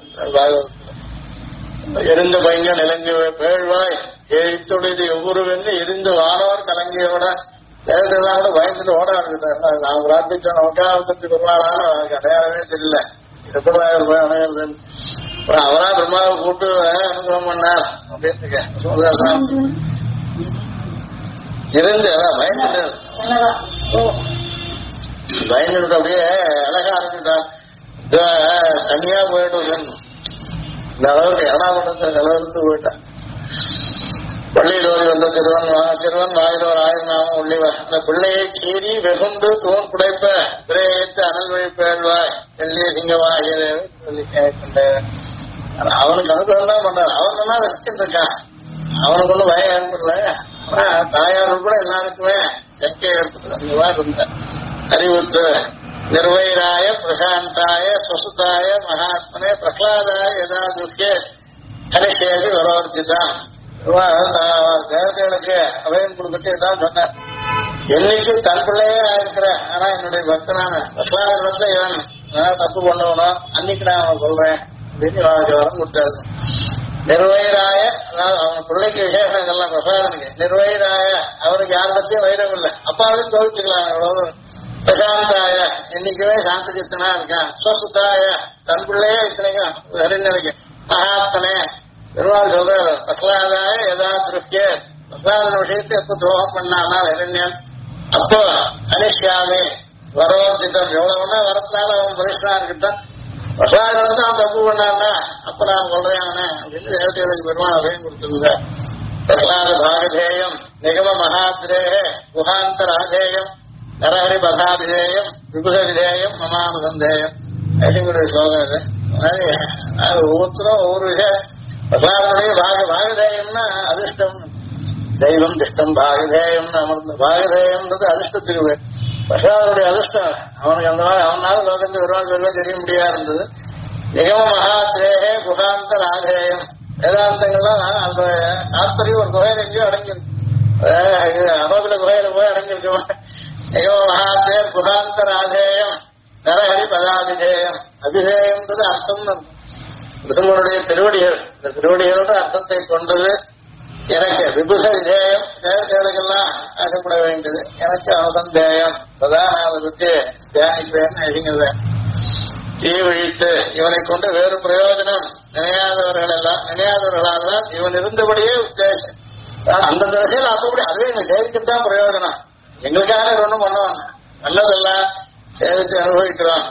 எரிந்த பையன் நிலங்கி பேழ்வாய் எரித்துடையது ஒவ்வொரு வெண்ணு எரிந்து வானவர் கலங்கியோட தேவதெல்லாம் கூட பயந்துட்டு ஓட ஆரம்பிட்டாங்க. நான் பிரார்த்திச்சோம் நமக்காக பெருமாளான அடையாளமே தெரியல, எப்படிதான் போய் அணைகிறது. அவரா பிரம்மாவை கூட்டு அனுகிரகம் பண்ணார் அப்படின்னு சோதரசா இருந்து பயந்துட்டு பயந்துட்டு அப்படியே அழகா ஆரம்பிட்டார். தனியா போயிட்டு இந்த அளவுக்கு ஏடா பண்றது நிலவரத்து போயிட்டான். பள்ளியில் ஓடி வந்த சிறுவன் வாயிலோர் ஆயிரம் உள்ளிவர் அந்த பிள்ளையை சீறி வெகுண்டு தூண் புடைப்ப பிறையேற்று அனல் வழி பேழ்வாய் வெள்ளிய சிங்கமாகியது சொல்லி கேட்கின்றேன். அவனுக்கு அனுபவம் தான் பண்றான். அவன் தான் ரசிச்சுட்டு இருக்கான். அவனுக்கு ஒன்றும் பயம் ஏற்படல. ஆனா தாயாரும் கூட எல்லாருக்குமே சக்கை ஏற்படுது. அந்த மாதிரி இருந்த அறிவுத்து நிர்வைராய பிரசாந்தாய சுசுதாய மகாத்மனே பிரகலாதாய யதா துஷ்யே கனிஷேபி வரவர்த்திதான். தேவதைகளுக்கு அபயம் கொடுத்துட்டு தான் சொன்னார், என்னைக்கு தன் பிள்ளையே ஆயிருக்கிற ஆனா என்னுடைய பக்தனான பிரகலாதத்துல இவன் தப்பு பண்ணவனும் அன்னைக்கு நான் அவனை சொல்றேன் அப்படின்னு வரம் கொடுத்தாரு. நிர்வைராய அதாவது அவன் பிள்ளைக்கு விசேஷம் இதெல்லாம் பிரசாதனுக்கு. நிர்வைராய அவனுக்கு யாரிடத்தையும் வைரம் இல்லை, அப்பாவையும் தோழிச்சுக்கலாம். எவ்வளவு பிரசாந்தாய என்னைக்குமே சாந்த சித்தனா இருக்கான். ஸ்வசுதாய தன் பிள்ளையே இத்தனைக்கும் ஹரிணனுக்கு. மகாத்மனே பெருமாள் சொல்றாரு பிரகலாதாய எதா திருஷ்ய பிரகலாதன விஷயத்தை எப்ப துரோகம் பண்ணானால் ஹிரண்யன் அப்போ அனிஷ்யாமே வரோர்ஜிதம் எவ்வளவுன்னா வரத்தினால அவன் பரிஷ்டா இருக்கட்டும். பிரசாதம் தான் தப்பு பண்ணான்னா அப்ப நான் சொல்றேன் அவனே அப்படின்னு தேவதைகளுக்கு பெருமாள் அதையும் கொடுத்துருந்த. பிரகலாத பாகதேயம் நிகம மகாத்ரேய குஹாந்தராதேயம் நரஹரி பதாபிதேயம் விபுத விதேயம் மமானுசந்தேயம் ஐசங்குடைய ஸ்லோகம் இது. அது ஒவ்வொருத்தரும் ஒவ்வொரு விஷயம். பிரகலாதனுடைய பாகதேயம்னா அதிர்ஷ்டம், தெய்வம் திஷ்டம் பாகதேயம்னு அமர்ந்த பாகதேயம்ன்றது அதிர்ஷ்டத்துக்கு. பிரகலாதனுடைய அதிர்ஷ்டம் அவனுக்கு அந்த மாதிரி அவனால லோகத்தில் வருவாங்க தெரிய முடியா இருந்தது. நிகம மகாத்ரேய குஹாந்தராதேயம் வேதாந்தங்கள்லாம் அந்த தாத்பரியம் ஒரு குகையில எங்கேயோ அடங்கியிருக்கு. அகோபில குகையில போய் அடங்கியிருக்க. நிகம மகாத்ரேயர் குஹாந்தராதேயம் நரஹரி பதாபிதேயம். அபிதேயம்ன்றது அர்த்தம். கிருஷ்ணனுடைய திருவடிகள், இந்த திருவடிகளோட அர்த்தத்தை கொண்டது. எனக்கு விபுஷ விதேயம் தேவதைகளுக்கெல்லாம் ஆசைப்பட வேண்டியது. எனக்கு அவசந்தேயம் சதா நான் பற்றி தியானிப்பேன்னு எழுங்கிறது. தீ விழித்து இவனை கொண்டு வேறு பிரயோஜனம் நினையாதவர்களால் இவன் இருந்தபடியே உத்தேசம். அந்த திசையில் அப்படி அதுவே எங்க சேவிக்கத்தான் பிரயோஜனம். எங்களுக்காக ஒண்ணும் பண்ணுவாங்க, நல்லதெல்லாம் சேவித்து அனுபவிக்கிறோம்.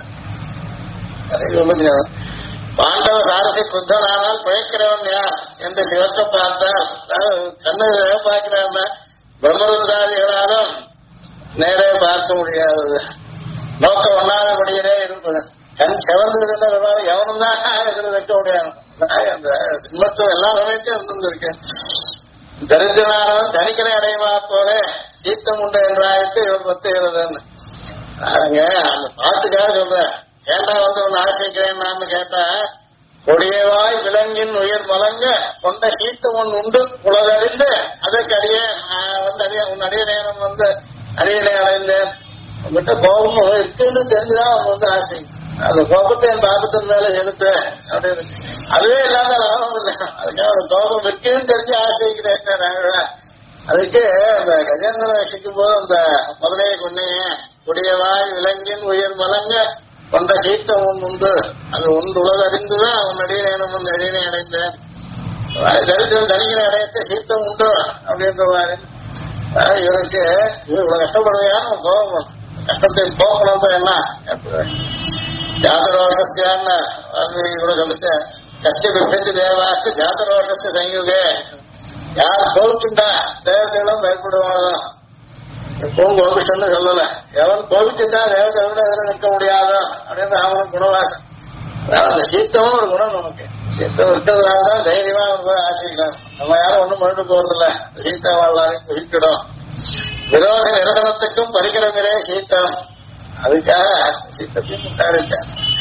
பாண்டவ சாரசி புத்தனானால் பிழைக்கிறவன் யார் என்று சிவக்க பார்த்தால் கண்ணு பார்க்கிறான். பிரம்மருந்தாதிகளாலும் நேரே பார்க்க முடியாதது, நோக்க ஒண்ணாதபடியே இருப்பது. கண் செவர்ந்து இருந்தால் எவனும் தான் இதில் வைக்க முடியாது. அந்த சிம்மத்துவம் எல்லா சமயத்தையும் இருந்திருக்கு. தரித்திரனானவன் தனிக்கனை அடையுமா போல சீத்தம் உண்டு என்றாயிட்டு இவர் பத்துகிறதுன்னு அந்த பாட்டுக்காக சொல்றேன். ஏண்டா வந்து ஒன்னு ஆசைக்கிறேன் நான் கேட்டா, கொடியவாய் விலங்கின் உயிர் மலங்க கொண்ட சீத்தம் ஒன்று உண்டு உலகறிந்து அதற்கு அடியே வந்து உன் அடிய நேரம் வந்து அரியணை அடைந்தேன். உங்ககிட்ட கோபம் இருக்குன்னு தெரிஞ்சுதான் அவங்க வந்து ஆசை. அந்த கோபத்தை என் பாபத்தின் மேல செலுத்த அப்படின்னு அதுவே இல்லாத லாபம் இல்லை. அதுக்காக ஒரு கோபம் இருக்குன்னு தெரிஞ்சு ஆசைக்கிறேன். அதுக்கு அந்த கஜேந்திரன் ரசிக்கும் போது அந்த முதலையை கொன்னைய கொடியவாய் விலங்கின் உயிர் மலங்க கொண்ட சீத்தம் ஒன்று உண்டு அது ஒன்று உலக அறிந்துதான் அவன் அடியேனும் வந்து அடியனை அடைந்தேன். தரித்திரம் தனிகளை அடையத்த சீத்தம் உண்டு அப்படின்ற மாதிரி இவருக்கு இவ்வளவு கஷ்டப்படுவையான கோபம். கஷ்டத்தை போக்கணும் என்ன ஜாதரோஷஸ்யான்னு கூட சொல்லிட்டு கஷ்ட விபத்து தேவாச்சு ஜாதரோஷத்து சயுகே. யார் கோபிச்சுண்டா தேவதைகளும் பயப்படுவாங்க. எப்பவும் கோபிச்சன்னு சொல்லல, எவன் கோபிச்சுட்டா தேவதையோட எதிர நிற்க முடியாதோ அப்படின்னு அவனும் குணவாசம். அந்த சீத்தமும் ஒரு குணம் நமக்கு. சீத்தம் இருக்கிறதுனாலதான் தைரியமா போய் ஆசைக்கலாம். நம்ம யாரும் ஒண்ணும் பண்ணிட்டு போறதில்ல. சீத்தம் வாழ்லாரையும் குறிப்பிடும். விரோத நிரசனத்துக்கும் பரிகரமிலே சீத்தம். அதுக்காக சீத்தத்தையும் முட்டாருக்க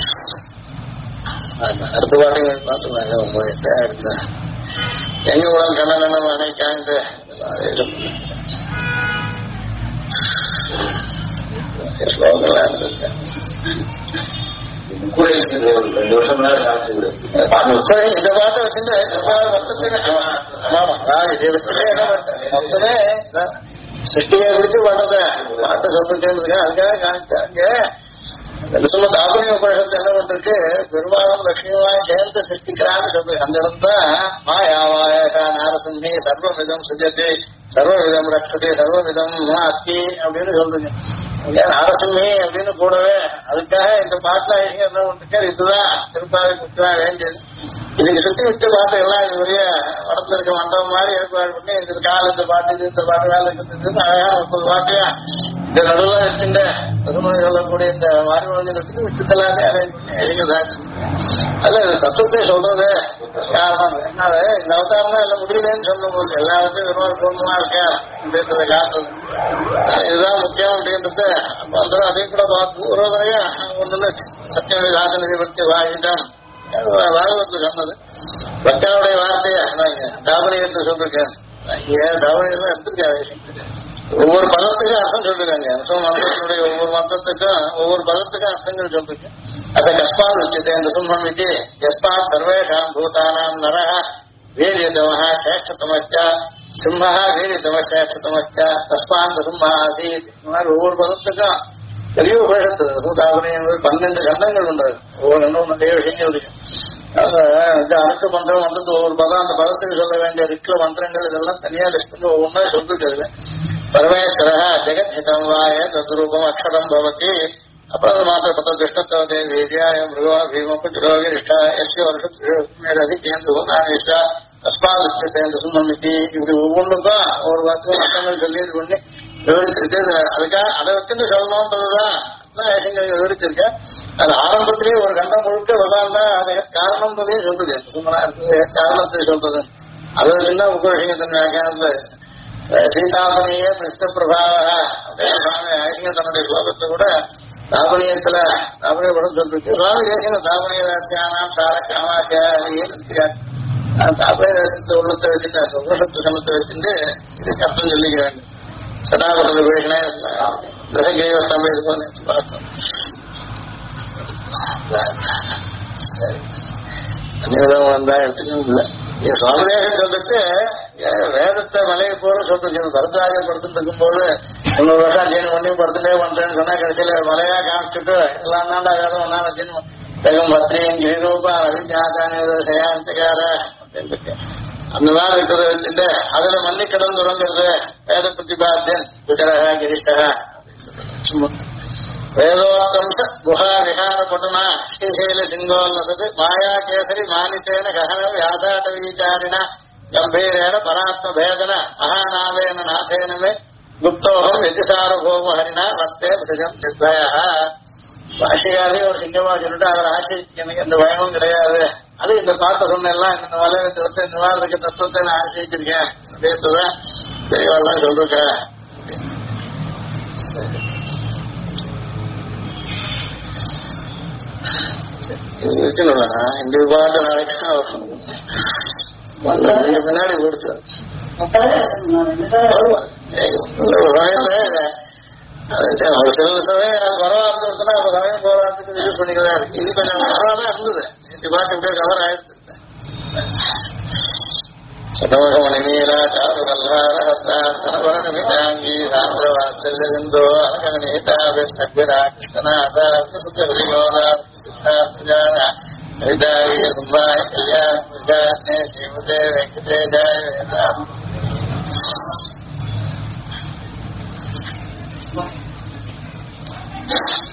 அடுத்த பாட்டுகள் பார்த்துனாங்க. உங்ககிட்ட அடுத்த எங்க உடல் கண்ணனம் அணைக்காண்டு ஸ்லோகங்கள்லாம் இருந்திருக்கேன். 2 வருஷம் மேல சாப்பிட்டு இந்த பாட்டை வச்சுட்டு இதை வச்சுட்டு என்ன பண்ணேன் மொத்தமே சிருஷ்டியை பிடிச்சு பண்ணத பாட்டை சொல்லிட்டே அதுக்காக காமிச்சாங்க. சும்மா தாபனிய உபநிஷத்து என்ன பண்றது, பெரும்பாலும் லட்சுமிவாய் சேர்ந்து சிருஷ்டிக்கிறான்னு சொல்லு. அந்த இடம்தான் மாயாவாய நாரசிம்மி சர்வவிதம் சுஜதி சர்வவிதம் ரக்ஷதி சர்வவிதம் அத்தி அப்படின்னு சொல்றீங்க. நாரசிம்மி அப்படின்னு கூடவே அதுக்காக இந்த பாட்டுல என்ன பண்றாரு, இதுதான் திருப்பாவை முக்கியமா வேண்டியது. இதுக்கு சுத்தி வச்ச பாட்டு எல்லாம் இது பெரிய வடத்துல இருக்க மண்டபம் மாதிரி ஏற்பாடு பண்ணி இது கால இந்த பாட்டு இது இந்த பாட்டு வேலை இருக்குது அழகா 30 பாட்டையா இந்த நடுவில் வச்சுட்டு பசுமொழி சொல்லக்கூடிய இந்த மாறிவழங்குறதுக்கு விட்டுத்தலாமே அரேஞ்ச் பண்ணி எழுதுதான். அதுல இந்த தத்துவத்தை சொல்றது காரணம் என்ன, இந்த அவதாரம் தான் எல்லாம் முடியலன்னு சொல்லும் போது எல்லாருக்கும் விரோதம் தோணுமா இருக்கா அப்படின்றத காட்டுறது. இதுதான் முக்கியம் அப்படின்றது வந்துடும். அதையும் கூட பார்த்து விரோதனையா ஒண்ணு சத்தியம் ராஜநிதி பற்றி வாங்கிட்டான் பாகவத்தில் சொன்னது. பக்தாவுடைய வார்த்தையா தாபனி என்று சொல்லிருக்கேன். இங்க தாபனியெல்லாம் எடுத்திருக்காரு. ஒவ்வொரு பதத்துக்கும் அர்த்தம் சொல்லிருக்காங்க. மந்திரத்தினுடைய ஒவ்வொரு மந்திரத்துக்கும் ஒவ்வொரு பதத்துக்கும் அர்த்தங்கள் சொல்லிருக்கேன். அதை கஸ்மாத் உச்சிதே இந்த சும்மம் இது யஸ்மாத் சர்வேஷாம் பூதானாம் நரஹ வீரியதமஹ சேஷ்டதமஸ்ச சிம்மஹ வீரியதம சேஷ்டதமஸ்ச தஸ்மாத் சிம்மஹ ஆசீத். இந்த மாதிரி ஒவ்வொரு பதத்துக்கும் பெரிய உபேஷத்து சூதாபனியம் 12 கண்டங்கள் உண்டாது. ஒவ்வொரு கண்டம் நிறைய விஷயங்கள் இருக்கு. அடுத்த மந்திரம் வந்து ஒவ்வொரு பதம் அந்த பதத்துக்கு சொல்ல வேண்டிய ரிக்ல மந்திரங்கள் இதெல்லாம் தனியா லிஸ்ட் பண்ணி ஒவ்வொன்றா சொல்லிட்டு பரமேஸ்வர ஜெகத் ஹிதம் வாய தத்ரூபம் அக்ஷரம் பவதி. அப்புறம் அது மாத்திர பத்த கிருஷ்ணத்தவதே வீரியாய மிருகா பீமப்பு ஜுரோகிஷ்டா எஸ்ய வருஷத்து கேந்து நானேஷா தஸ்மாத் தேர்ந்து சுந்தமிதி. இப்படி ஒவ்வொன்றுக்கும் ஒரு வார்த்தை அர்த்தங்கள் சொல்லி இது பண்ணி விவரிச்சிருக்கு. அதுக்காக அதை வச்சுட்டு சொல்லணும்ன்றதுதான் விவரிச்சிருக்கேன். அது ஆரம்பத்திலேயே ஒரு கண்டம் முழுக்க விளாண்டா அது காரணம்ன்றதே சொல்றது. சும்மா காரணத்தை சொல்றது அதை வச்சுன்னா உபரிஷங்கத்தின் வியாக்கியானத்துல சீதாபனிய கிருஷ்ண பிரபாவ அப்படின்னு சுவாமி ஐசிங்க தன்னுடைய ஸ்லோகத்தை கூட தாபனியத்துல தாபனிய படம் சொல்லிருக்கு. சுவாமி தேசிய தாபனிய ரகசியானாம் சார காமாசியா தாபனிய ரகசியத்தை உள்ளத்தை வச்சுட்டு அந்த உபரிஷத்து சமத்தை வச்சுட்டு இதுக்கு அர்த்தம் சொல்லிக்க வேண்டும். சதாபுரத்தில் பேசினே தசகிரீவஸ்தான் பேச பார்த்தோம். வந்தா எடுத்துக்கணும் இல்லை. சுவாமிதேசம் சொல்லிட்டு வேதத்தை மலையை போல சொல்லிருக்கு. பரதாஜம் படுத்துட்டு இருக்கும்போது 300 வருஷம் அத்தியனம் பண்ணி படுத்துட்டே பண்றேன்னு சொன்னா கடைசியில மலையா காமிச்சுட்டு எல்லாம் தாண்டா வேதம் ஒன்னா அத்தியனம் தகம் பத்ரியும் கிரிரூபா அவிஜாதானி சயாந்தகார அப்படின்னு இருக்கு. அந்த மாதிரி இருக்கிறத வச்சுட்டு அதுல மன்னிக்கடன் தொடங்குறது வேத பிரதிபாத்தியன் விகரக கிரிஷ்டக வேதோத்தம்ச குஹா விஹார பட்டுனா ஸ்ரீசைல சிங்கோல்லசது மாயா கேசரி மானித்தேன கஹன வியாசாட்ட விசாரிண கம்பீரேன பராத்ம பேதன மகாநாதேன நாசேனமே குப்தோகம் வெஜிசாரபோம ஹரிணா வர்த்தே பிரஜம் நிர்பய. பாஷையாவே ஒரு சிங்கமா சொல்லிட்டு அதில் ஆசிரிக்கு எனக்கு எந்த பயமும் கிடையாது. அது இந்த பாட்டை சொன்னெல்லாம் இந்த வலையத்தை இந்த மாதிரி தத்துவத்தை நான் ஆசிரிச்சிருக்கேன் அப்படின்றதான் பெரியவாள்லாம் சொல்றேன். வச்சுனா இந்த பாட்டு நாளைக்கு பின்னாடி கொடுத்து ஒரு சில சமயம் பரவாயில்ல அப்ப சமயம் போராட்டத்துக்கு யூஸ் பண்ணிக்கிறதா இருக்கு. இது கொஞ்சம் பரவாதான் இருந்தது. இந்த பாட்டு இப்படியே கவர் ஆயிடுது. சதமகமணிமீரா சாருகல்லாரஹஸ்தாங்கி சாந்திரவாத்சல்யந்தோ அனகநேதாபிஸ்னக்விரா கிருஷ்ணநாதாய கல்யாணே ஸ்ரீமதே வெங்கடேஷாய வேதாம்.